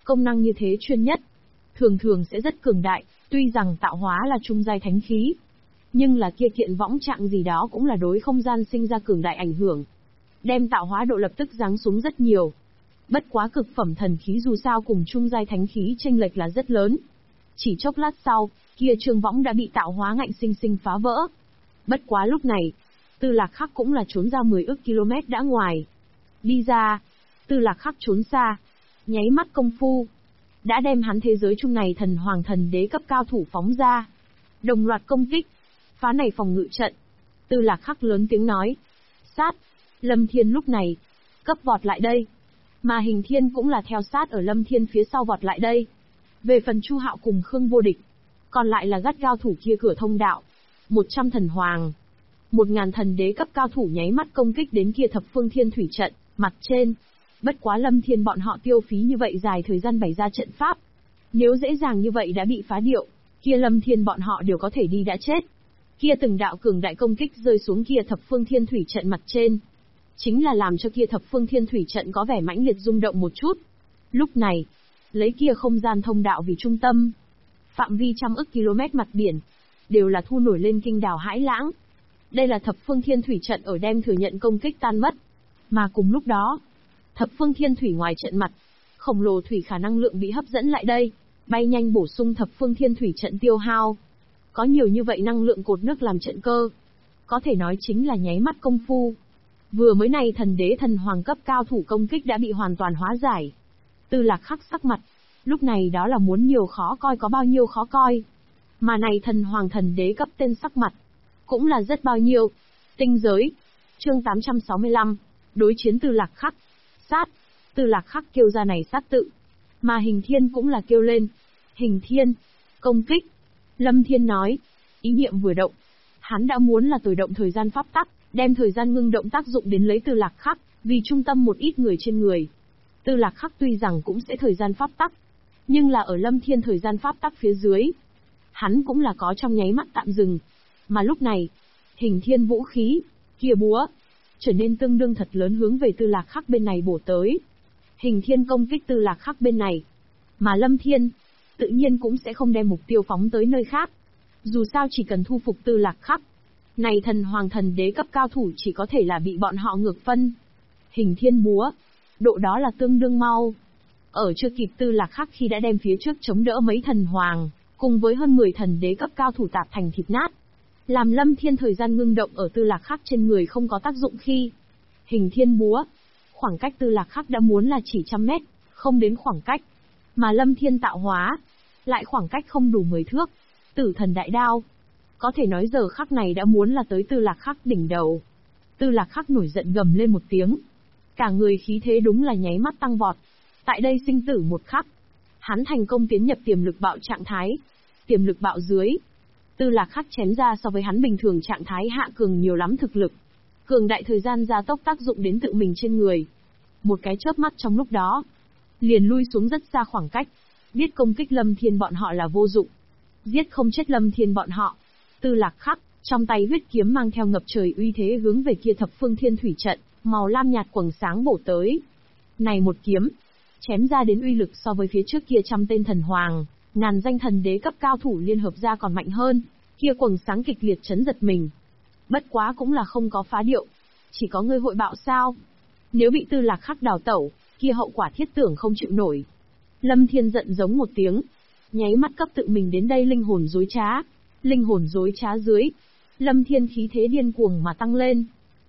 Công năng như thế chuyên nhất, thường thường sẽ rất cường đại, tuy rằng tạo hóa là trung giai thánh khí, nhưng là kia kiện võng trạng gì đó cũng là đối không gian sinh ra cường đại ảnh hưởng. Đem tạo hóa độ lập tức giáng xuống rất nhiều. Bất quá cực phẩm thần khí dù sao cùng trung giai thánh khí chênh lệch là rất lớn. Chỉ chốc lát sau, kia trường võng đã bị tạo hóa ngạnh sinh sinh phá vỡ. Bất quá lúc này, Tư Lạc Khắc cũng là trốn ra 10 ức km đã ngoài. Đi ra, Tư Lạc Khắc trốn xa, nháy mắt công phu, đã đem hắn thế giới chung này thần hoàng thần đế cấp cao thủ phóng ra. Đồng loạt công kích, phá này phòng ngự trận. Tư Lạc Khắc lớn tiếng nói. Sát, Lâm Thiên lúc này, cấp vọt lại đây. Mà Hình Thiên cũng là theo sát ở Lâm Thiên phía sau vọt lại đây. Về phần Chu Hạo cùng Khương Vô Địch, còn lại là gắt gao thủ kia cửa thông đạo. 100 thần hoàng, 1000 thần đế cấp cao thủ nháy mắt công kích đến kia thập phương thiên thủy trận, mặt trên. Bất quá Lâm Thiên bọn họ tiêu phí như vậy dài thời gian bày ra trận pháp. Nếu dễ dàng như vậy đã bị phá điệu, kia Lâm Thiên bọn họ đều có thể đi đã chết. Kia từng đạo cường đại công kích rơi xuống kia thập phương thiên thủy trận mặt trên, chính là làm cho kia thập phương thiên thủy trận có vẻ mãnh liệt rung động một chút. Lúc này, lấy kia không gian thông đạo vì trung tâm, phạm vi trăm ức km mặt biển, đều là thu nổi lên kinh đảo hãi lãng. Đây là thập phương thiên thủy trận ở đem thừa nhận công kích tan mất. Mà cùng lúc đó, thập phương thiên thủy ngoài trận mặt, khổng lồ thủy khả năng lượng bị hấp dẫn lại đây, bay nhanh bổ sung thập phương thiên thủy trận tiêu hao. Có nhiều như vậy năng lượng cột nước làm trận cơ, có thể nói chính là nháy mắt công phu. Vừa mới này thần đế thần hoàng cấp cao thủ công kích đã bị hoàn toàn hóa giải. Tư Lạc Khắc sắc mặt, lúc này đó là muốn nhiều khó coi có bao nhiêu khó coi. Mà này thần hoàng thần đế cấp tên sắc mặt, cũng là rất bao nhiêu. Tinh giới, chương 865, đối chiến Tư Lạc Khắc, sát. Tư Lạc Khắc kêu ra này sát tự, mà Hình Thiên cũng là kêu lên. Hình Thiên, công kích. Lâm Thiên nói, ý niệm vừa động, hắn đã muốn là tối động thời gian pháp tắc, đem thời gian ngưng động tác dụng đến lấy Tư Lạc Khắc, vì trung tâm một ít người trên người. Tư Lạc Khắc tuy rằng cũng sẽ thời gian pháp tắc, nhưng là ở Lâm Thiên thời gian pháp tắc phía dưới, hắn cũng là có trong nháy mắt tạm dừng. Mà lúc này, Hình Thiên vũ khí, kia búa, trở nên tương đương thật lớn hướng về Tư Lạc Khắc bên này bổ tới. Hình Thiên công kích Tư Lạc Khắc bên này, mà Lâm Thiên, tự nhiên cũng sẽ không đem mục tiêu phóng tới nơi khác. Dù sao chỉ cần thu phục Tư Lạc Khắc, này thần hoàng thần đế cấp cao thủ chỉ có thể là bị bọn họ ngược phân. Hình Thiên búa, độ đó là tương đương mau. Ở chưa kịp Tư Lạc Khắc khi đã đem phía trước chống đỡ mấy thần hoàng, cùng với hơn 10 thần đế cấp cao thủ tạp thành thịt nát. Làm Lâm Thiên thời gian ngưng động ở Tư Lạc Khắc trên người không có tác dụng khi Hình Thiên búa, khoảng cách Tư Lạc Khắc đã muốn là chỉ trăm mét, không đến khoảng cách. Mà Lâm Thiên tạo hóa, lại khoảng cách không đủ 10 thước. Tử thần đại đao, có thể nói giờ khắc này đã muốn là tới Tư Lạc Khắc đỉnh đầu. Tư Lạc Khắc nổi giận gầm lên một tiếng. Cả người khí thế đúng là nháy mắt tăng vọt. Tại đây sinh tử một khắc, hắn thành công tiến nhập tiềm lực bạo trạng thái. Tiềm lực bạo dưới, Tư Lạc Khắc chém ra so với hắn bình thường trạng thái hạ cường nhiều lắm thực lực. Cường đại thời gian gia tốc tác dụng đến tự mình trên người. Một cái chớp mắt trong lúc đó, liền lui xuống rất xa khoảng cách. Biết công kích Lâm Thiên bọn họ là vô dụng. Giết không chết Lâm Thiên bọn họ. Tư Lạc Khắc, trong tay huyết kiếm mang theo ngập trời uy thế hướng về kia thập phương thiên thủy trận, màu lam nhạt quầng sáng bổ tới. Này một kiếm, chém ra đến uy lực so với phía trước kia trăm tên thần hoàng, ngàn danh thần đế cấp cao thủ liên hợp ra còn mạnh hơn. Kia quầng sáng kịch liệt chấn giật mình. Bất quá cũng là không có phá điệu. Chỉ có ngươi hội bạo sao? Nếu bị Tư Lạc Khắc đào tẩu, kia hậu quả thiết tưởng không chịu nổi. Lâm Thiên giận giống một tiếng, nháy mắt cấp tự mình đến đây linh hồn dối trá. Linh hồn dối trá dưới, Lâm Thiên khí thế điên cuồng mà tăng lên.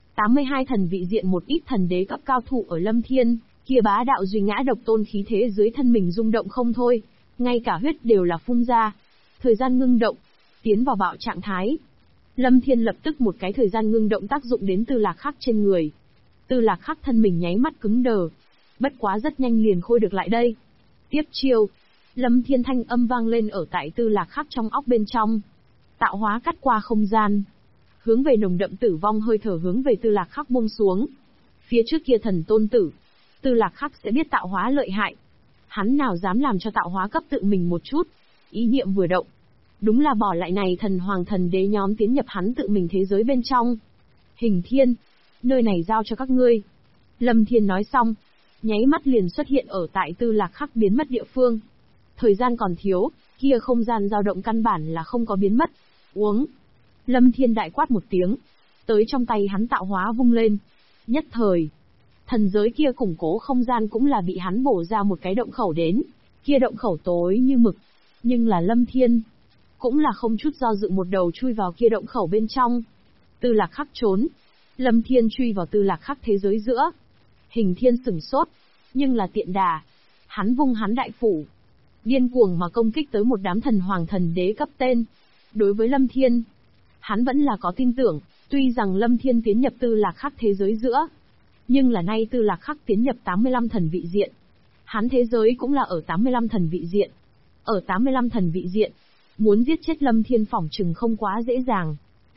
82 thần vị diện một ít thần đế cấp cao thủ ở Lâm Thiên, kia bá đạo duy ngã độc tôn khí thế dưới thân mình rung động không thôi, ngay cả huyết đều là phun ra. Thời gian ngưng động, tiến vào bạo trạng thái. Lâm Thiên lập tức một cái thời gian ngưng động tác dụng đến Tư Lạc Khắc trên người. Tư Lạc Khắc thân mình nháy mắt cứng đờ, bất quá rất nhanh liền khôi được lại đây. Tiếp chiêu, Lâm Thiên thanh âm vang lên ở tại Tư Lạc Khắc trong óc bên trong. Tạo hóa cắt qua không gian, hướng về nồng đậm tử vong hơi thở hướng về Tư Lạc Khắc buông xuống. Phía trước kia thần tôn tử, Tư Lạc Khắc sẽ biết tạo hóa lợi hại. Hắn nào dám làm cho tạo hóa cấp tự mình một chút. Ý niệm vừa động, đúng là bỏ lại này thần hoàng thần đế nhóm tiến nhập hắn tự mình thế giới bên trong. Hình Thiên, nơi này giao cho các ngươi. Lâm Thiên nói xong, nháy mắt liền xuất hiện ở tại Tư Lạc Khắc biến mất địa phương. Thời gian còn thiếu, kia không gian dao động căn bản là không có biến mất. Uống. Lâm Thiên đại quát một tiếng, tới trong tay hắn tạo hóa vung lên. Nhất thời, thần giới kia củng cố không gian cũng là bị hắn bổ ra một cái động khẩu đến. Kia động khẩu tối như mực, nhưng là Lâm Thiên cũng là không chút do dự một đầu chui vào kia động khẩu bên trong. Tư Lạc Khắc trốn, Lâm Thiên truy vào Tư Lạc Khắc thế giới giữa. Hình Thiên sửng sốt, nhưng là tiện đà, hắn vung hắn đại phủ, điên cuồng mà công kích tới một đám thần hoàng thần đế cấp tên. Đối với Lâm Thiên, hắn vẫn là có tin tưởng, tuy rằng Lâm Thiên tiến nhập Tư Lạc Khắc thế giới giữa, nhưng là nay Tư Lạc Khắc tiến nhập 85 thần vị diện. Hắn thế giới cũng là ở 85 thần vị diện. Ở 85 thần vị diện, muốn giết chết Lâm Thiên phỏng chừng không quá dễ dàng.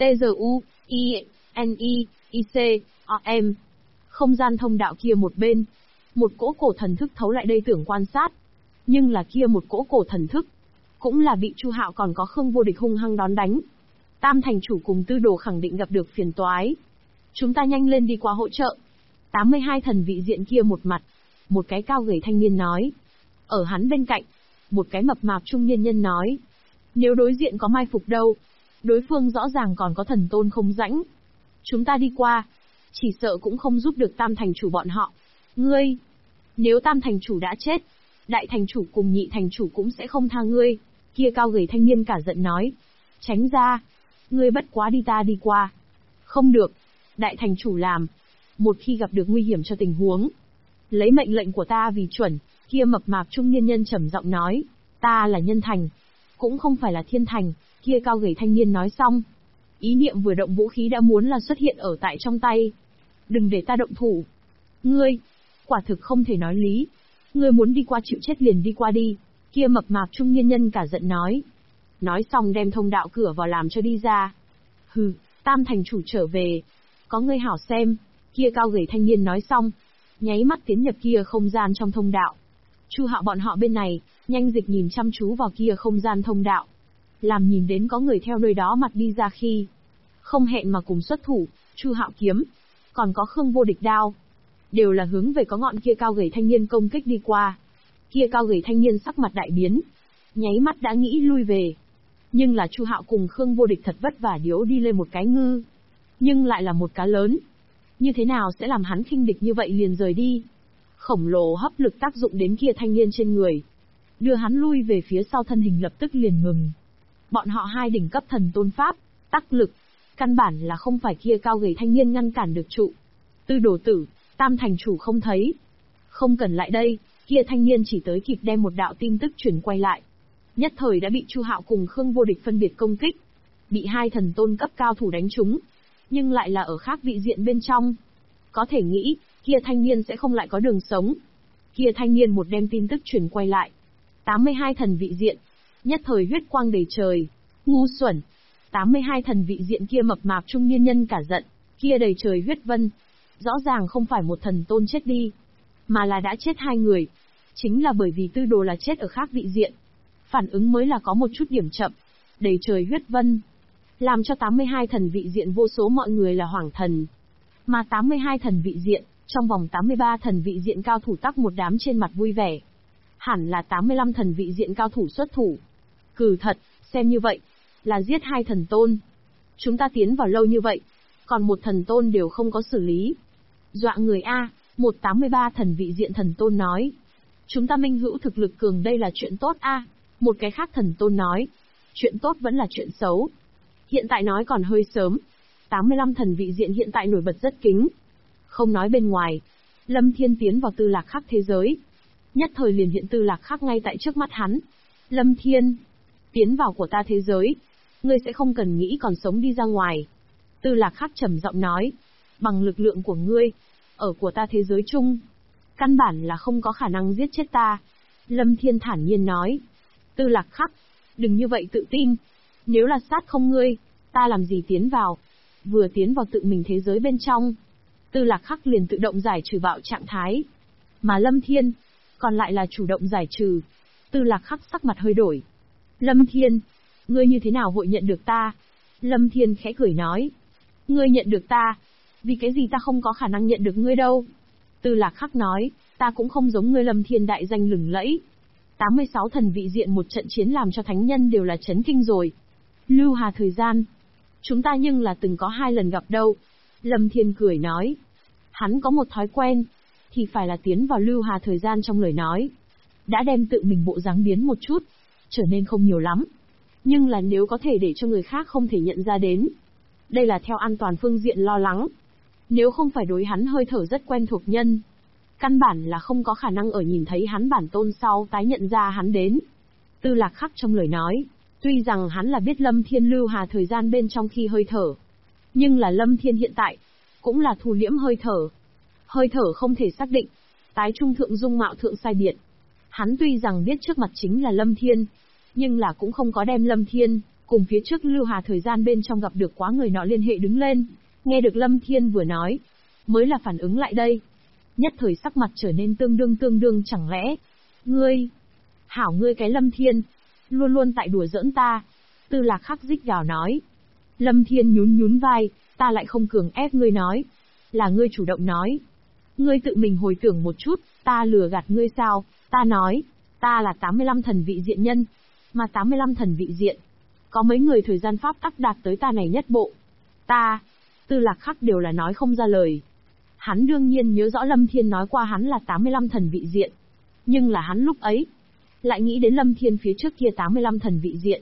T-Z-U-I-N-E-I-C-O-M. Không gian thông đạo kia một bên, một cỗ cổ thần thức thấu lại đây tưởng quan sát. Nhưng là kia một cỗ cổ thần thức, cũng là bị Chu Hạo còn có Khương Vô Địch hung hăng đón đánh. Tam thành chủ cùng Tư Đồ khẳng định gặp được phiền toái. Chúng ta nhanh lên đi qua hỗ trợ. 82 thần vị diện kia một mặt, một cái cao gầy thanh niên nói. Ở hắn bên cạnh, một cái mập mạp trung niên nhân nói. Nếu đối diện có mai phục đâu, đối phương rõ ràng còn có thần tôn không rãnh. Chúng ta đi qua, chỉ sợ cũng không giúp được tam thành chủ bọn họ. Ngươi, nếu tam thành chủ đã chết, đại thành chủ cùng nhị thành chủ cũng sẽ không tha ngươi. Kia cao gầy thanh niên cả giận nói. Tránh ra, ngươi bất quá đi ta đi qua. Không được, đại thành chủ làm. Một khi gặp được nguy hiểm cho tình huống, lấy mệnh lệnh của ta vì chuẩn. Kia mập mạp trung niên nhân trầm giọng nói. Ta là nhân thành, cũng không phải là thiên thành. Kia cao gầy thanh niên nói xong, ý niệm vừa động vũ khí đã muốn là xuất hiện ở tại trong tay. Đừng để ta động thủ. Ngươi, quả thực không thể nói lý. Ngươi muốn đi qua chịu chết liền đi qua đi. Kia mập mạp trung niên nhân cả giận nói. Nói xong đem thông đạo cửa vào làm cho đi ra. Hừ, tam thành chủ trở về. Có ngươi hảo xem. Kia cao gầy thanh niên nói xong, nháy mắt tiến nhập kia không gian trong thông đạo. Chu Hạo bọn họ bên này, nhanh dịch nhìn chăm chú vào kia không gian thông đạo. Làm nhìn đến có người theo nơi đó mặt đi ra khi, không hẹn mà cùng xuất thủ, Chu Hạo kiếm, còn có Khương Vô Địch đao, đều là hướng về có ngọn kia cao gầy thanh niên công kích đi qua. Kia cao gầy thanh niên sắc mặt đại biến, nháy mắt đã nghĩ lui về. Nhưng là Chu Hạo cùng Khương Vô Địch thật vất vả điếu đi lên một cái ngư, nhưng lại là một cá lớn. Như thế nào sẽ làm hắn khinh địch như vậy liền rời đi? Khổng lồ hấp lực tác dụng đến kia thanh niên trên người, đưa hắn lui về phía sau, thân hình lập tức liền ngừng. Bọn họ hai đỉnh cấp thần tôn pháp, tác lực, căn bản là không phải kia cao gầy thanh niên ngăn cản được trụ. Tư Đồ tử, tam thành chủ không thấy. Không cần lại đây, kia thanh niên chỉ tới kịp đem một đạo tin tức chuyển quay lại. Nhất thời đã bị Chu Hạo cùng Khương Vô Địch phân biệt công kích. Bị hai thần tôn cấp cao thủ đánh trúng, nhưng lại là ở khác vị diện bên trong. Có thể nghĩ, kia thanh niên sẽ không lại có đường sống. Kia thanh niên một đem tin tức chuyển quay lại. 82 thần vị diện, nhất thời huyết quang đầy trời. Ngu xuẩn. 82 thần vị diện kia mập mạp trung niên nhân cả giận, kia đầy trời huyết vân. Rõ ràng không phải một thần tôn chết đi, mà là đã chết hai người. Chính là bởi vì Tư Đồ là chết ở khác vị diện. Phản ứng mới là có một chút điểm chậm. Đầy trời huyết vân, làm cho 82 thần vị diện vô số mọi người là hoảng thần. Mà 82 thần vị diện, trong vòng 83 thần vị diện cao thủ tắc một đám trên mặt vui vẻ. Hẳn là 85 thần vị diện cao thủ xuất thủ. Cừ thật, xem như vậy, là giết hai thần tôn. Chúng ta tiến vào lâu như vậy, còn một thần tôn đều không có xử lý. Dọa người A, 183 thần vị diện thần tôn nói. Chúng ta minh hữu thực lực cường đây là chuyện tốt A. Một cái khác thần tôn nói. Chuyện tốt vẫn là chuyện xấu. Hiện tại nói còn hơi sớm. 85 thần vị diện hiện tại nổi bật rất kính. Không nói bên ngoài, Lâm Thiên tiến vào Tư Lạc Khắc thế giới. Nhất thời liền hiện Tư Lạc Khắc ngay tại trước mắt hắn. Lâm Thiên, tiến vào của ta thế giới, ngươi sẽ không cần nghĩ còn sống đi ra ngoài. Tư Lạc Khắc trầm giọng nói, bằng lực lượng của ngươi, ở của ta thế giới chung, căn bản là không có khả năng giết chết ta. Lâm Thiên thản nhiên nói, Tư Lạc Khắc, đừng như vậy tự tin. Nếu là sát không ngươi, ta làm gì tiến vào? Vừa tiến vào tự mình thế giới bên trong, Tư Lạc Khắc liền tự động giải trừ bạo trạng thái. Mà Lâm Thiên, còn lại là chủ động giải trừ. Tư Lạc Khắc sắc mặt hơi đổi. Lâm Thiên, ngươi như thế nào hội nhận được ta? Lâm Thiên khẽ cười nói. Ngươi nhận được ta? Vì cái gì ta không có khả năng nhận được ngươi đâu? Tư Lạc Khắc nói. Ta cũng không giống ngươi Lâm Thiên đại danh lừng lẫy. 86 thần vị diện một trận chiến làm cho thánh nhân đều là chấn kinh rồi. Lưu Hà thời gian. Chúng ta nhưng là từng có 2 lần gặp đâu. Lâm Thiên cười nói. Hắn có một thói quen, thì phải là tiến vào Lưu Hà thời gian trong lời nói. Đã đem tự mình bộ dáng biến một chút, trở nên không nhiều lắm. Nhưng là nếu có thể để cho người khác không thể nhận ra đến. Đây là theo an toàn phương diện lo lắng. Nếu không phải đối hắn hơi thở rất quen thuộc nhân. Căn bản là không có khả năng ở nhìn thấy hắn bản tôn sau tái nhận ra hắn đến. Tư Lạc Khắc trong lời nói, tuy rằng hắn là biết Lâm Thiên Lưu Hà thời gian bên trong khi hơi thở. Nhưng là Lâm Thiên hiện tại, cũng là thu liễm hơi thở. Hơi thở không thể xác định, tái trung thượng dung mạo thượng sai biệt. Hắn tuy rằng biết trước mặt chính là Lâm Thiên, nhưng là cũng không có đem Lâm Thiên, cùng phía trước Lưu Hà thời gian bên trong gặp được quá người nọ liên hệ đứng lên. Nghe được Lâm Thiên vừa nói, mới là phản ứng lại đây. Nhất thời sắc mặt trở nên tương đương chẳng lẽ. Ngươi, hảo ngươi cái Lâm Thiên, luôn luôn tại đùa giỡn ta. Tư Lạc Khắc rít gào nói. Lâm Thiên nhún vai, ta lại không cường ép ngươi nói. Là ngươi chủ động nói. Ngươi tự mình hồi tưởng một chút, ta lừa gạt ngươi sao? Ta nói, ta là 85 thần vị diện nhân. Mà 85 thần vị diện, có mấy người thời gian pháp tắc đạt tới ta này nhất bộ. Ta, Tư Lạc Khắc đều là nói không ra lời. Hắn đương nhiên nhớ rõ Lâm Thiên nói qua hắn là 85 thần vị diện. Nhưng là hắn lúc ấy, lại nghĩ đến Lâm Thiên phía trước kia 85 thần vị diện.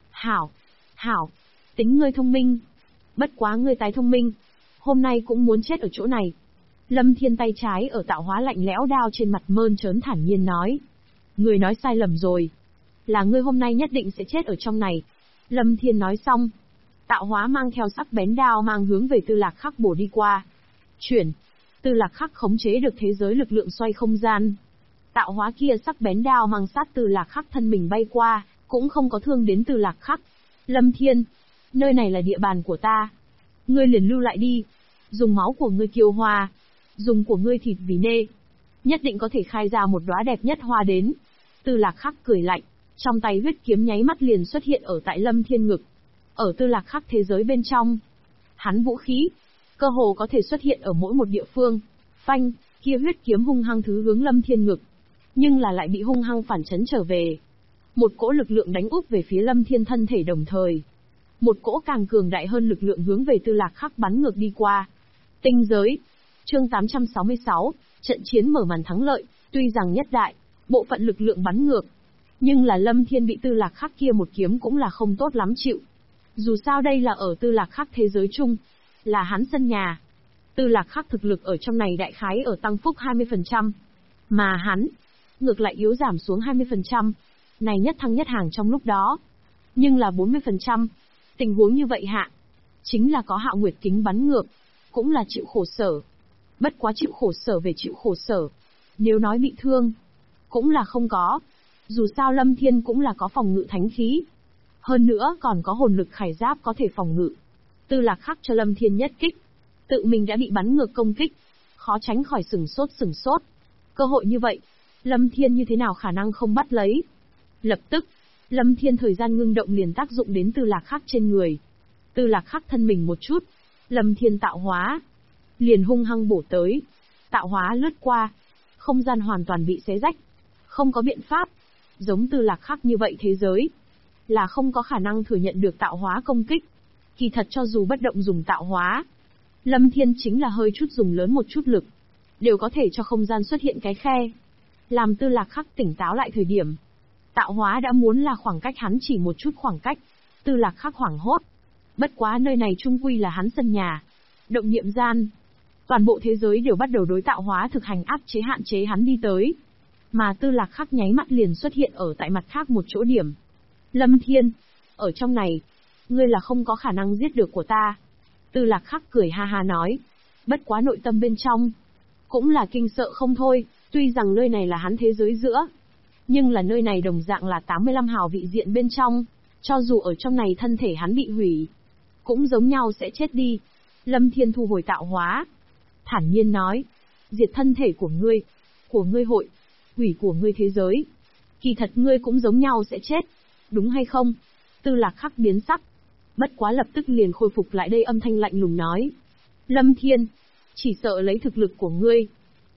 Hảo, tính ngươi thông minh. Bất quá ngươi tái thông minh, hôm nay cũng muốn chết ở chỗ này. Lâm Thiên tay trái ở tạo hóa lạnh lẽo đao trên mặt mơn trớn thản nhiên nói. Ngươi nói sai lầm rồi. Là ngươi hôm nay nhất định sẽ chết ở trong này. Lâm Thiên nói xong. Tạo hóa mang theo sắc bén đao mang hướng về Tư Lạc Khắc bổ đi qua. Chuyển. Tư Lạc Khắc khống chế được thế giới lực lượng xoay không gian. Tạo hóa kia sắc bén đao mang sát Tư Lạc Khắc thân mình bay qua, cũng không có thương đến Tư Lạc Khắc. Lâm Thiên, nơi này là địa bàn của ta. Ngươi liền lưu lại đi. Dùng máu của ngươi kiêu hoa, dùng của ngươi thịt vì nê. Nhất định có thể khai ra một đóa đẹp nhất hoa đến. Tư Lạc Khắc cười lạnh, trong tay huyết kiếm nháy mắt liền xuất hiện ở tại Lâm Thiên ngực. Ở Tư Lạc Khắc thế giới bên trong, hắn vũ khí, cơ hồ có thể xuất hiện ở mỗi một địa phương. Phanh, kia huyết kiếm hung hăng thứ hướng Lâm Thiên ngực. Nhưng là lại bị hung hăng phản chấn trở về. Một cỗ lực lượng đánh úp về phía Lâm Thiên thân thể đồng thời. Một cỗ càng cường đại hơn lực lượng hướng về Tư Lạc Khắc bắn ngược đi qua. Tinh giới. Chương 866, trận chiến mở màn thắng lợi, tuy rằng nhất đại, bộ phận lực lượng bắn ngược. Nhưng là Lâm Thiên bị Tư Lạc Khắc kia một kiếm cũng là không tốt lắm chịu. Dù sao đây là ở Tư Lạc Khắc thế giới chung, là hắn sân nhà. Tư Lạc Khắc thực lực ở trong này đại khái ở tăng phúc 20%. Mà hắn, ngược lại yếu giảm xuống 20%. Này nhất thăng nhất hàng trong lúc đó. Nhưng là 40%. Tình huống như vậy hạ, chính là có Hạo Nguyệt kính bắn ngược, cũng là chịu khổ sở. Bất quá chịu khổ sở về chịu khổ sở. Nếu nói bị thương, cũng là không có. Dù sao Lâm Thiên cũng là có phòng ngự thánh khí. Hơn nữa còn có hồn lực khải giáp có thể phòng ngự. Tư Lạc Khắc cho Lâm Thiên nhất kích. Tự mình đã bị bắn ngược công kích. Khó tránh khỏi sửng sốt. Cơ hội như vậy, Lâm Thiên như thế nào khả năng không bắt lấy. Lập tức, Lâm Thiên thời gian ngưng động liền tác dụng đến Tư Lạc Khắc trên người. Tư Lạc Khắc thân mình một chút. Lâm Thiên tạo hóa. Liền hung hăng bổ tới. Tạo hóa lướt qua. Không gian hoàn toàn bị xé rách. Không có biện pháp. Giống Tư Lạc Khắc như vậy thế giới, là không có khả năng thừa nhận được tạo hóa công kích. Kỳ thật cho dù bất động dùng tạo hóa, Lâm Thiên chính là hơi chút dùng lớn một chút lực, đều có thể cho không gian xuất hiện cái khe. Làm Tư Lạc Khắc tỉnh táo lại thời điểm, tạo hóa đã muốn là khoảng cách hắn chỉ một chút khoảng cách. Tư Lạc Khắc hoảng hốt. Bất quá nơi này chung quy là hắn sân nhà. Động niệm gian, toàn bộ thế giới đều bắt đầu đối tạo hóa thực hành áp chế hạn chế hắn đi tới. Mà Tư Lạc Khắc nháy mắt liền xuất hiện ở tại mặt khác một chỗ điểm. Lâm Thiên, ở trong này, ngươi là không có khả năng giết được của ta. Tư Lạc Khắc cười ha ha nói. Bất quá nội tâm bên trong, cũng là kinh sợ không thôi, tuy rằng nơi này là hắn thế giới giữa. Nhưng là nơi này đồng dạng là 85 hào vị diện bên trong, cho dù ở trong này thân thể hắn bị hủy, cũng giống nhau sẽ chết đi. Lâm Thiên thu hồi tạo hóa. Thản nhiên nói, diệt thân thể của ngươi hội, hủy của ngươi thế giới. Kỳ thật ngươi cũng giống nhau sẽ chết, đúng hay không? Tư Lạc Khắc biến sắc. Bất quá lập tức liền khôi phục lại đây âm thanh lạnh lùng nói. Lâm Thiên, chỉ sợ lấy thực lực của ngươi,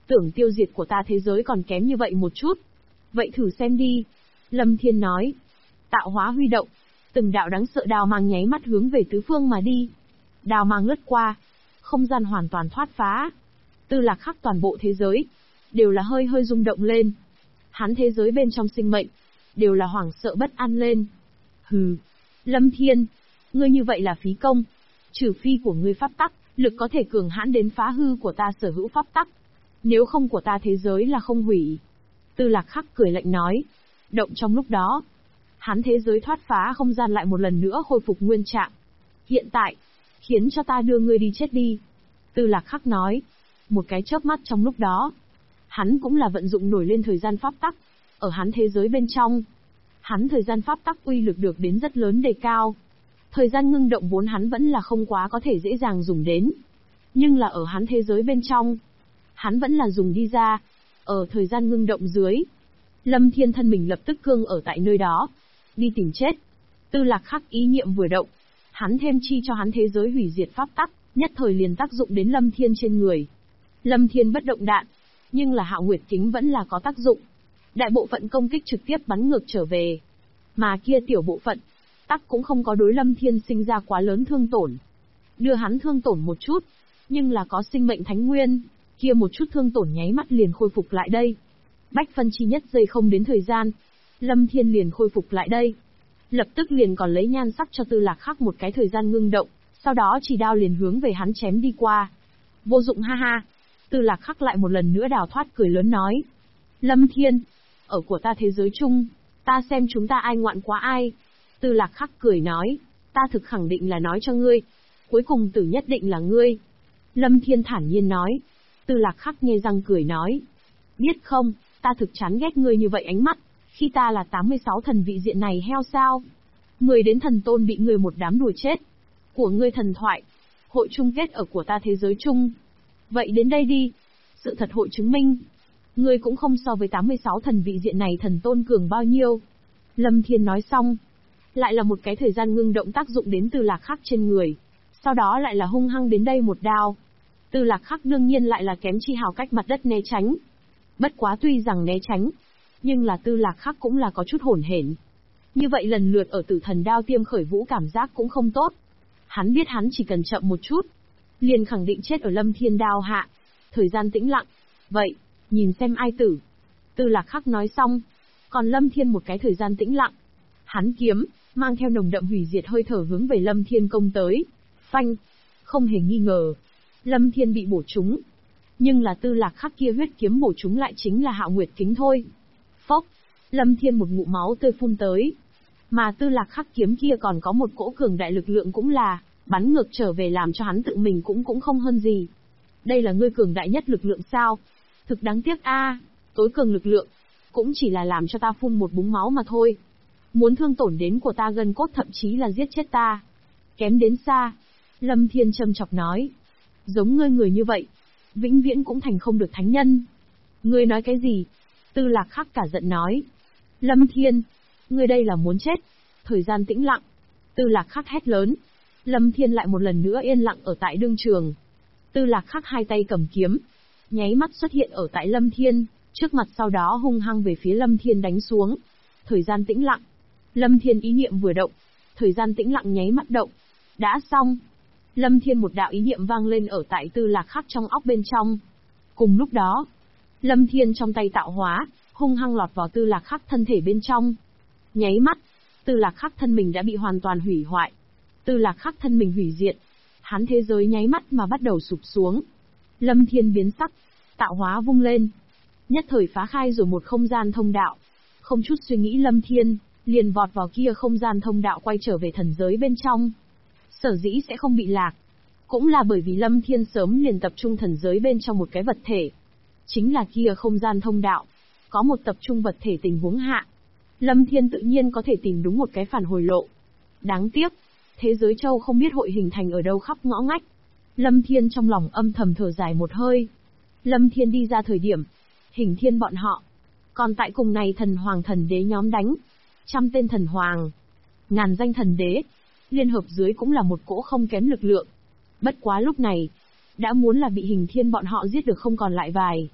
Tưởng tiêu diệt của ta thế giới còn kém như vậy một chút. Vậy thử xem đi. Lâm Thiên nói. Tạo hóa huy động. Từng đạo đáng sợ đao mang nháy mắt hướng về tứ phương mà đi. Đao mang lướt qua. Không gian hoàn toàn thoát phá. Tư Lạc Khắc toàn bộ thế giới. Đều là hơi hơi rung động lên. Hắn thế giới bên trong sinh mệnh. Đều là hoảng sợ bất an lên. Hừ. Lâm Thiên. Ngươi như vậy là phí công. Trừ phi của ngươi pháp tắc, lực có thể cường hãn đến phá hư của ta sở hữu pháp tắc. Nếu không của ta thế giới là không hủy. Tư Lạc Khắc cười lạnh nói. Động trong lúc đó. Hắn thế giới thoát phá không gian lại một lần nữa khôi phục nguyên trạng. Hiện tại, khiến cho ta đưa ngươi đi chết đi. Tư Lạc Khắc nói. Một cái chớp mắt trong lúc đó. Hắn cũng là vận dụng nổi lên thời gian pháp tắc. Ở hắn thế giới bên trong. Hắn thời gian pháp tắc uy lực được đến rất lớn đề cao. Thời gian ngưng động vốn hắn vẫn là không quá có thể dễ dàng dùng đến. Nhưng là ở hắn thế giới bên trong. Hắn vẫn là dùng đi ra. Ở thời gian ngưng động dưới. Lâm Thiên thân mình lập tức cương ở tại nơi đó. Đi tìm chết. Tư Lạc Khắc ý niệm vừa động. Hắn thêm chi cho hắn thế giới hủy diệt pháp tắc, nhất thời liền tác dụng đến Lâm Thiên trên người. Lâm Thiên bất động đạn. Nhưng là Hạo Nguyệt Kính vẫn là có tác dụng. Đại bộ phận công kích trực tiếp bắn ngược trở về. Mà kia tiểu bộ phận, tắc cũng không có đối Lâm Thiên sinh ra quá lớn thương tổn. Đưa hắn thương tổn một chút, nhưng là có sinh mệnh thánh nguyên, kia một chút thương tổn nháy mắt liền khôi phục lại đây. Bách phân chi nhất giây không đến thời gian, Lâm Thiên liền khôi phục lại đây. Lập tức liền còn lấy nhan sắc cho Tư Lạc Khắc một cái thời gian ngưng động, sau đó chỉ đao liền hướng về hắn chém đi qua. Vô dụng ha ha. Tư Lạc Khắc lại một lần nữa đào thoát cười lớn nói. Lâm Thiên, ở của ta thế giới chung, ta xem chúng ta ai ngoạn quá ai. Tư Lạc Khắc cười nói, ta thực khẳng định là nói cho ngươi, cuối cùng tử nhất định là ngươi. Lâm Thiên thản nhiên nói. Tư Lạc Khắc nghe răng cười nói, biết không, ta thực chán ghét ngươi như vậy ánh mắt, khi ta là 86 thần vị diện này heo sao. 10 đến thần tôn bị ngươi một đám đùa chết. Của ngươi thần thoại, hội chung kết ở của ta thế giới chung. Vậy đến đây đi, sự thật hội chứng minh. Ngươi cũng không so với 86 thần vị diện này thần tôn cường bao nhiêu. Lâm Thiên nói xong. Lại là một cái thời gian ngưng động tác dụng đến Tư Lạc Khắc trên người. Sau đó lại là hung hăng đến đây một đao. Tư Lạc Khắc đương nhiên lại là kém chi hào cách mặt đất né tránh. Bất quá tuy rằng né tránh, nhưng là Tư Lạc Khắc cũng là có chút hỗn hển. Như vậy lần lượt ở Tử Thần đao tiêm khởi vũ cảm giác cũng không tốt. Hắn biết hắn chỉ cần chậm một chút, liền khẳng định chết ở Lâm Thiên đao hạ. Thời gian tĩnh lặng. Vậy, nhìn xem ai tử. Tư Lạc Khắc nói xong. Còn Lâm Thiên một cái thời gian tĩnh lặng. Hắn kiếm, mang theo nồng đậm hủy diệt hơi thở hướng về Lâm Thiên công tới. Phanh. Không hề nghi ngờ. Lâm Thiên bị bổ trúng. Nhưng là Tư Lạc Khắc kia huyết kiếm bổ trúng lại chính là Hạo Nguyệt Kính thôi. Phốc. Lâm Thiên một ngụm máu tươi phun tới. Mà Tư Lạc Khắc kiếm kia còn có một cỗ cường đại lực lượng cũng là bắn ngược trở về làm cho hắn tự mình cũng không hơn gì. Đây là ngươi cường đại nhất lực lượng sao? Thực đáng tiếc a, tối cường lực lượng cũng chỉ là làm cho ta phun một búng máu mà thôi. Muốn thương tổn đến của ta gân cốt thậm chí là giết chết ta. Kém đến xa. Lâm Thiên châm chọc nói. Giống ngươi người như vậy, vĩnh viễn cũng thành không được thánh nhân. Ngươi nói cái gì? Tư Lạc Khắc cả giận nói. Lâm Thiên, ngươi đây là muốn chết. Thời gian tĩnh lặng. Tư Lạc Khắc hét lớn. Lâm Thiên lại một lần nữa yên lặng ở tại đương trường. Tư Lạc Khắc hai tay cầm kiếm, nháy mắt xuất hiện ở tại Lâm Thiên, trước mặt sau đó hung hăng về phía Lâm Thiên đánh xuống. Thời gian tĩnh lặng. Lâm Thiên ý niệm vừa động, thời gian tĩnh lặng nháy mắt động. Đã xong. Lâm Thiên một đạo ý niệm vang lên ở tại Tư Lạc Khắc trong óc bên trong. Cùng lúc đó, Lâm Thiên trong tay tạo hóa, hung hăng lọt vào Tư Lạc Khắc thân thể bên trong. Nháy mắt, Tư Lạc Khắc thân mình đã bị hoàn toàn hủy hoại. Tư Lạc Khắc thân mình hủy diệt. Hắn thế giới nháy mắt mà bắt đầu sụp xuống. Lâm Thiên biến sắc, tạo hóa vung lên. Nhất thời phá khai rồi một không gian thông đạo. Không chút suy nghĩ Lâm Thiên liền vọt vào kia không gian thông đạo quay trở về thần giới bên trong. Sở dĩ sẽ không bị lạc, cũng là bởi vì Lâm Thiên sớm liền tập trung thần giới bên trong một cái vật thể. Chính là kia không gian thông đạo. Có một tập trung vật thể tình huống hạ, Lâm Thiên tự nhiên có thể tìm đúng một cái phản hồi lộ. Đáng tiếc, thế giới châu không biết hội hình thành ở đâu khắp ngõ ngách. Lâm Thiên trong lòng âm thầm thở dài một hơi. Lâm Thiên đi ra thời điểm, Hình Thiên bọn họ còn tại cùng này thần hoàng thần đế nhóm đánh. 100 tên thần hoàng, ngàn danh thần đế, liên hợp dưới cũng là một cỗ không kém lực lượng. Bất quá lúc này, đã muốn là bị Hình Thiên bọn họ giết được không còn lại vài.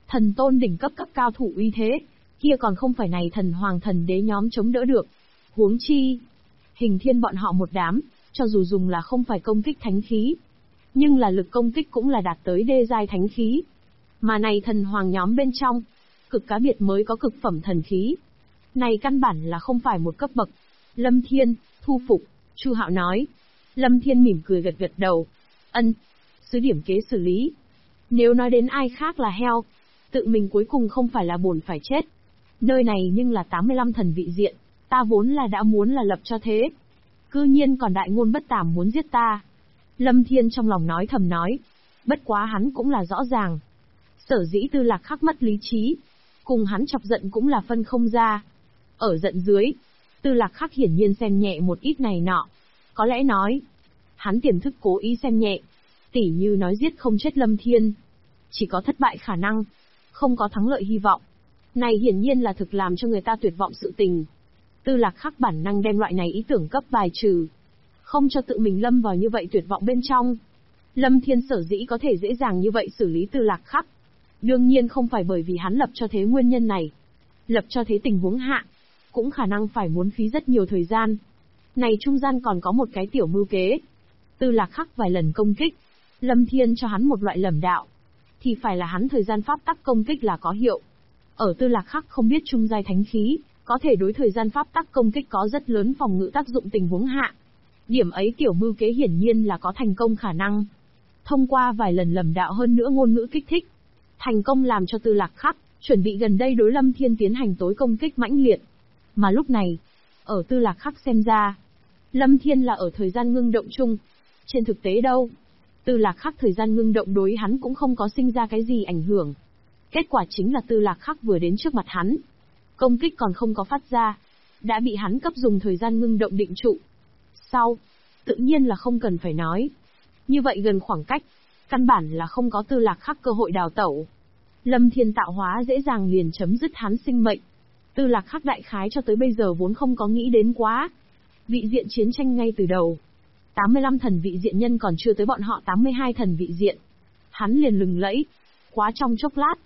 Thần tôn đỉnh cấp cấp cao thủ uy thế, kia còn không phải này thần hoàng thần đế nhóm chống đỡ được. Huống chi, Hình Thiên bọn họ một đám, cho dù dùng là không phải công kích thánh khí, nhưng là lực công kích cũng là đạt tới đê giai thánh khí. Mà này thần hoàng nhóm bên trong, cực cá biệt mới có cực phẩm thần khí. Này căn bản là không phải một cấp bậc. Lâm Thiên, thu phục, Chu Hạo nói. Lâm Thiên mỉm cười gật gật đầu. Ân, sứ điểm kế xử lý. Nếu nói đến ai khác là heo, tự mình cuối cùng không phải là buồn phải chết. Nơi này nhưng là 85 thần vị diện, ta vốn là đã muốn là lập cho thế. Cư nhiên còn đại ngôn bất tàm muốn giết ta. Lâm Thiên trong lòng nói thầm nói. Bất quá hắn cũng là rõ ràng. Sở dĩ Tư Lạc Khắc mất lý trí, cùng hắn chọc giận cũng là phân không ra. Ở giận dưới, Tư Lạc Khắc hiển nhiên xem nhẹ một ít này nọ. Có lẽ nói, hắn tiềm thức cố ý xem nhẹ, tỉ như nói giết không chết Lâm Thiên. Chỉ có thất bại khả năng, không có thắng lợi hy vọng. Này hiển nhiên là thực làm cho người ta tuyệt vọng sự tình. Tư Lạc Khắc bản năng đem loại này ý tưởng cấp bài trừ, không cho tự mình lâm vào như vậy tuyệt vọng bên trong. Lâm Thiên sở dĩ có thể dễ dàng như vậy xử lý Tư Lạc Khắc, đương nhiên không phải bởi vì hắn lập cho thế nguyên nhân này. Lập cho thế tình huống hạ, cũng khả năng phải muốn phí rất nhiều thời gian. Này trung gian còn có một cái tiểu mưu kế. Tư Lạc Khắc vài lần công kích, Lâm Thiên cho hắn một loại lầm đạo, thì phải là hắn thời gian pháp tắc công kích là có hiệu. Ở Tư Lạc Khắc không biết trung giai thánh khí, có thể đối thời gian pháp tắc công kích có rất lớn phòng ngự tác dụng tình huống hạ. Điểm ấy tiểu mưu kế hiển nhiên là có thành công khả năng. Thông qua vài lần lầm đạo hơn nữa ngôn ngữ kích thích, thành công làm cho Tư Lạc Khắc chuẩn bị gần đây đối Lâm Thiên tiến hành tối công kích mãnh liệt. Mà lúc này, ở Tư Lạc Khắc xem ra, Lâm Thiên là ở thời gian ngưng động chung. Trên thực tế đâu, Tư Lạc Khắc thời gian ngưng động đối hắn cũng không có sinh ra cái gì ảnh hưởng. Kết quả chính là Tư Lạc Khắc vừa đến trước mặt hắn, công kích còn không có phát ra, đã bị hắn cấp dùng thời gian ngưng động định trụ. Sau, tự nhiên là không cần phải nói. Như vậy gần khoảng cách, căn bản là không có Tư Lạc Khắc cơ hội đào tẩu. Lâm Thiên tạo hóa dễ dàng liền chấm dứt hắn sinh mệnh. Tư Lạc Khắc đại khái cho tới bây giờ vốn không có nghĩ đến quá. Vị diện chiến tranh ngay từ đầu, 85 thần vị diện nhân còn chưa tới bọn họ 82 thần vị diện. Hắn liền lừng lẫy. Quá trong chốc lát,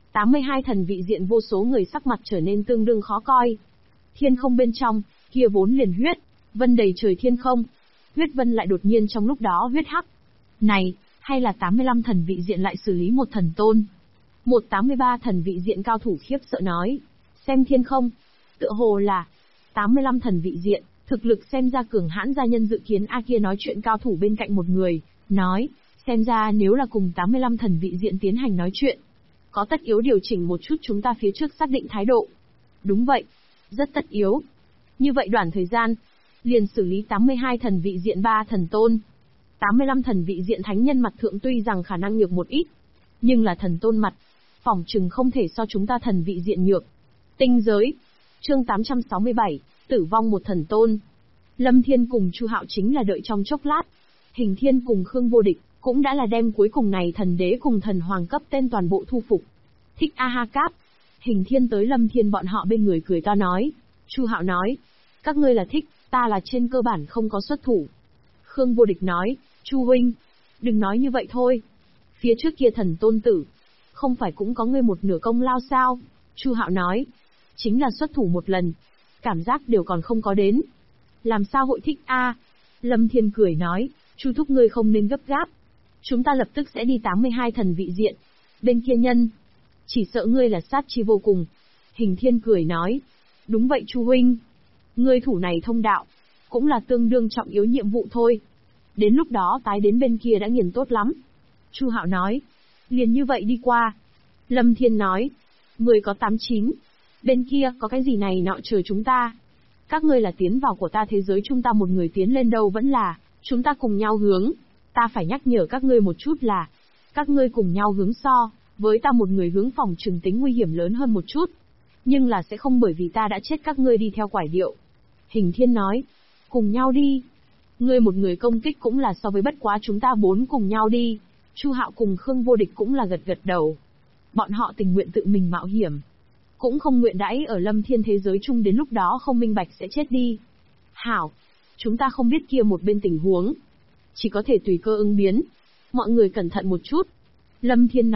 82 thần vị diện vô số người sắc mặt trở nên tương đương khó coi. Thiên không bên trong, kia vốn liền huyết, vân đầy trời thiên không. Huyết vân lại đột nhiên trong lúc đó huyết hắc. Này, hay là 85 thần vị diện lại xử lý một thần tôn? Một 83 thần vị diện cao thủ khiếp sợ nói. Xem thiên không, tựa hồ là 85 thần vị diện, thực lực xem ra cường hãn gia nhân dự kiến A kia nói chuyện cao thủ bên cạnh một người, nói, xem ra nếu là cùng 85 thần vị diện tiến hành nói chuyện, có tất yếu điều chỉnh một chút chúng ta phía trước xác định thái độ. Đúng vậy, rất tất yếu. Như vậy đoạn thời gian, liền xử lý 82 thần vị diện 3 thần tôn. 85 thần vị diện thánh nhân mặt thượng tuy rằng khả năng nhược một ít, nhưng là thần tôn mặt, phỏng chừng không thể so chúng ta thần vị diện nhược. Tinh giới, chương 867, tử vong một thần tôn. Lâm Thiên cùng Chu Hạo chính là đợi trong chốc lát. Hình Thiên cùng Khương Vô Địch, cũng đã là đem cuối cùng này thần đế cùng thần hoàng cấp tên toàn bộ thu phục. Thích A Ha Cáp. Hình Thiên tới Lâm Thiên bọn họ bên người cười to nói. Chu Hạo nói, các ngươi là thích, ta là trên cơ bản không có xuất thủ. Khương Vô Địch nói, Chu huynh, đừng nói như vậy thôi. Phía trước kia thần tôn tử, không phải cũng có ngươi một nửa công lao sao? Chu Hạo nói, chính là xuất thủ một lần, cảm giác đều còn không có đến. Làm sao hội thích a? Lâm Thiên cười nói, Chu thúc ngươi không nên gấp gáp. Chúng ta lập tức sẽ đi 82 thần vị diện. Bên kia nhân, chỉ sợ ngươi là sát chi vô cùng. Hình Thiên cười nói, đúng vậy Chu huynh. Ngươi thủ này thông đạo, cũng là tương đương trọng yếu nhiệm vụ thôi. Đến lúc đó tái đến bên kia đã nghiền tốt lắm. Chu Hạo nói, liền như vậy đi qua. Lâm Thiên nói, 10 có 89. Bên kia có cái gì này nọ chờ chúng ta. Các ngươi là tiến vào của ta thế giới chúng ta một người tiến lên đâu vẫn là, chúng ta cùng nhau hướng. Ta phải nhắc nhở các ngươi một chút là, các ngươi cùng nhau hướng so, với ta một người hướng phòng trừng tính nguy hiểm lớn hơn một chút. Nhưng là sẽ không bởi vì ta đã chết các ngươi đi theo quải điệu. Hình Thiên nói, cùng nhau đi. Ngươi một người công kích cũng là so với bất quá chúng ta 4 cùng nhau đi. Chu Hạo cùng Khương Vô Địch cũng là gật gật đầu. Bọn họ tình nguyện tự mình mạo hiểm, cũng không nguyện đãi ở Lâm Thiên thế giới chung đến lúc đó không minh bạch sẽ chết đi. Hảo, chúng ta không biết kia một bên tình huống, chỉ có thể tùy cơ ứng biến. Mọi người cẩn thận một chút. Lâm Thiên nói,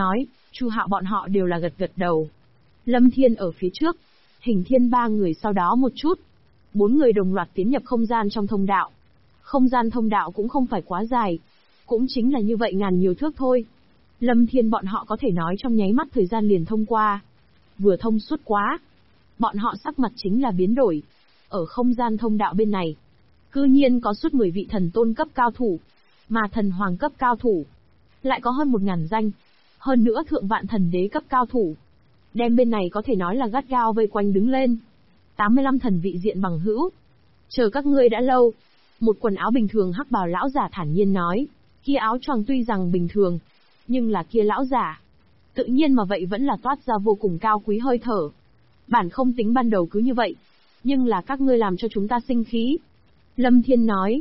Chu Hạo bọn họ đều là gật gật đầu. Lâm Thiên ở phía trước, Hình Thiên ba người sau đó một chút. 4 người đồng loạt tiến nhập không gian trong thông đạo. Không gian thông đạo cũng không phải quá dài, cũng chính là như vậy ngàn nhiều thước thôi. Lâm Thiên bọn họ có thể nói trong nháy mắt thời gian liền thông qua. Vừa thông suốt quá. Bọn họ sắc mặt chính là biến đổi. Ở không gian thông đạo bên này, cư nhiên có suốt 10 vị thần tôn cấp cao thủ, mà thần hoàng cấp cao thủ lại có hơn 1000 danh. Hơn nữa thượng vạn thần đế cấp cao thủ. Đem bên này có thể nói là gắt gao vây quanh đứng lên. 85 thần vị diện bằng hữu. Chờ các ngươi đã lâu. Một quần áo bình thường hắc bào lão giả thản nhiên nói. Kia áo choàng tuy rằng bình thường, nhưng là kia lão giả. Tự nhiên mà vậy vẫn là toát ra vô cùng cao quý hơi thở. Bản không tính ban đầu cứ như vậy, nhưng là các ngươi làm cho chúng ta sinh khí. Lâm Thiên nói,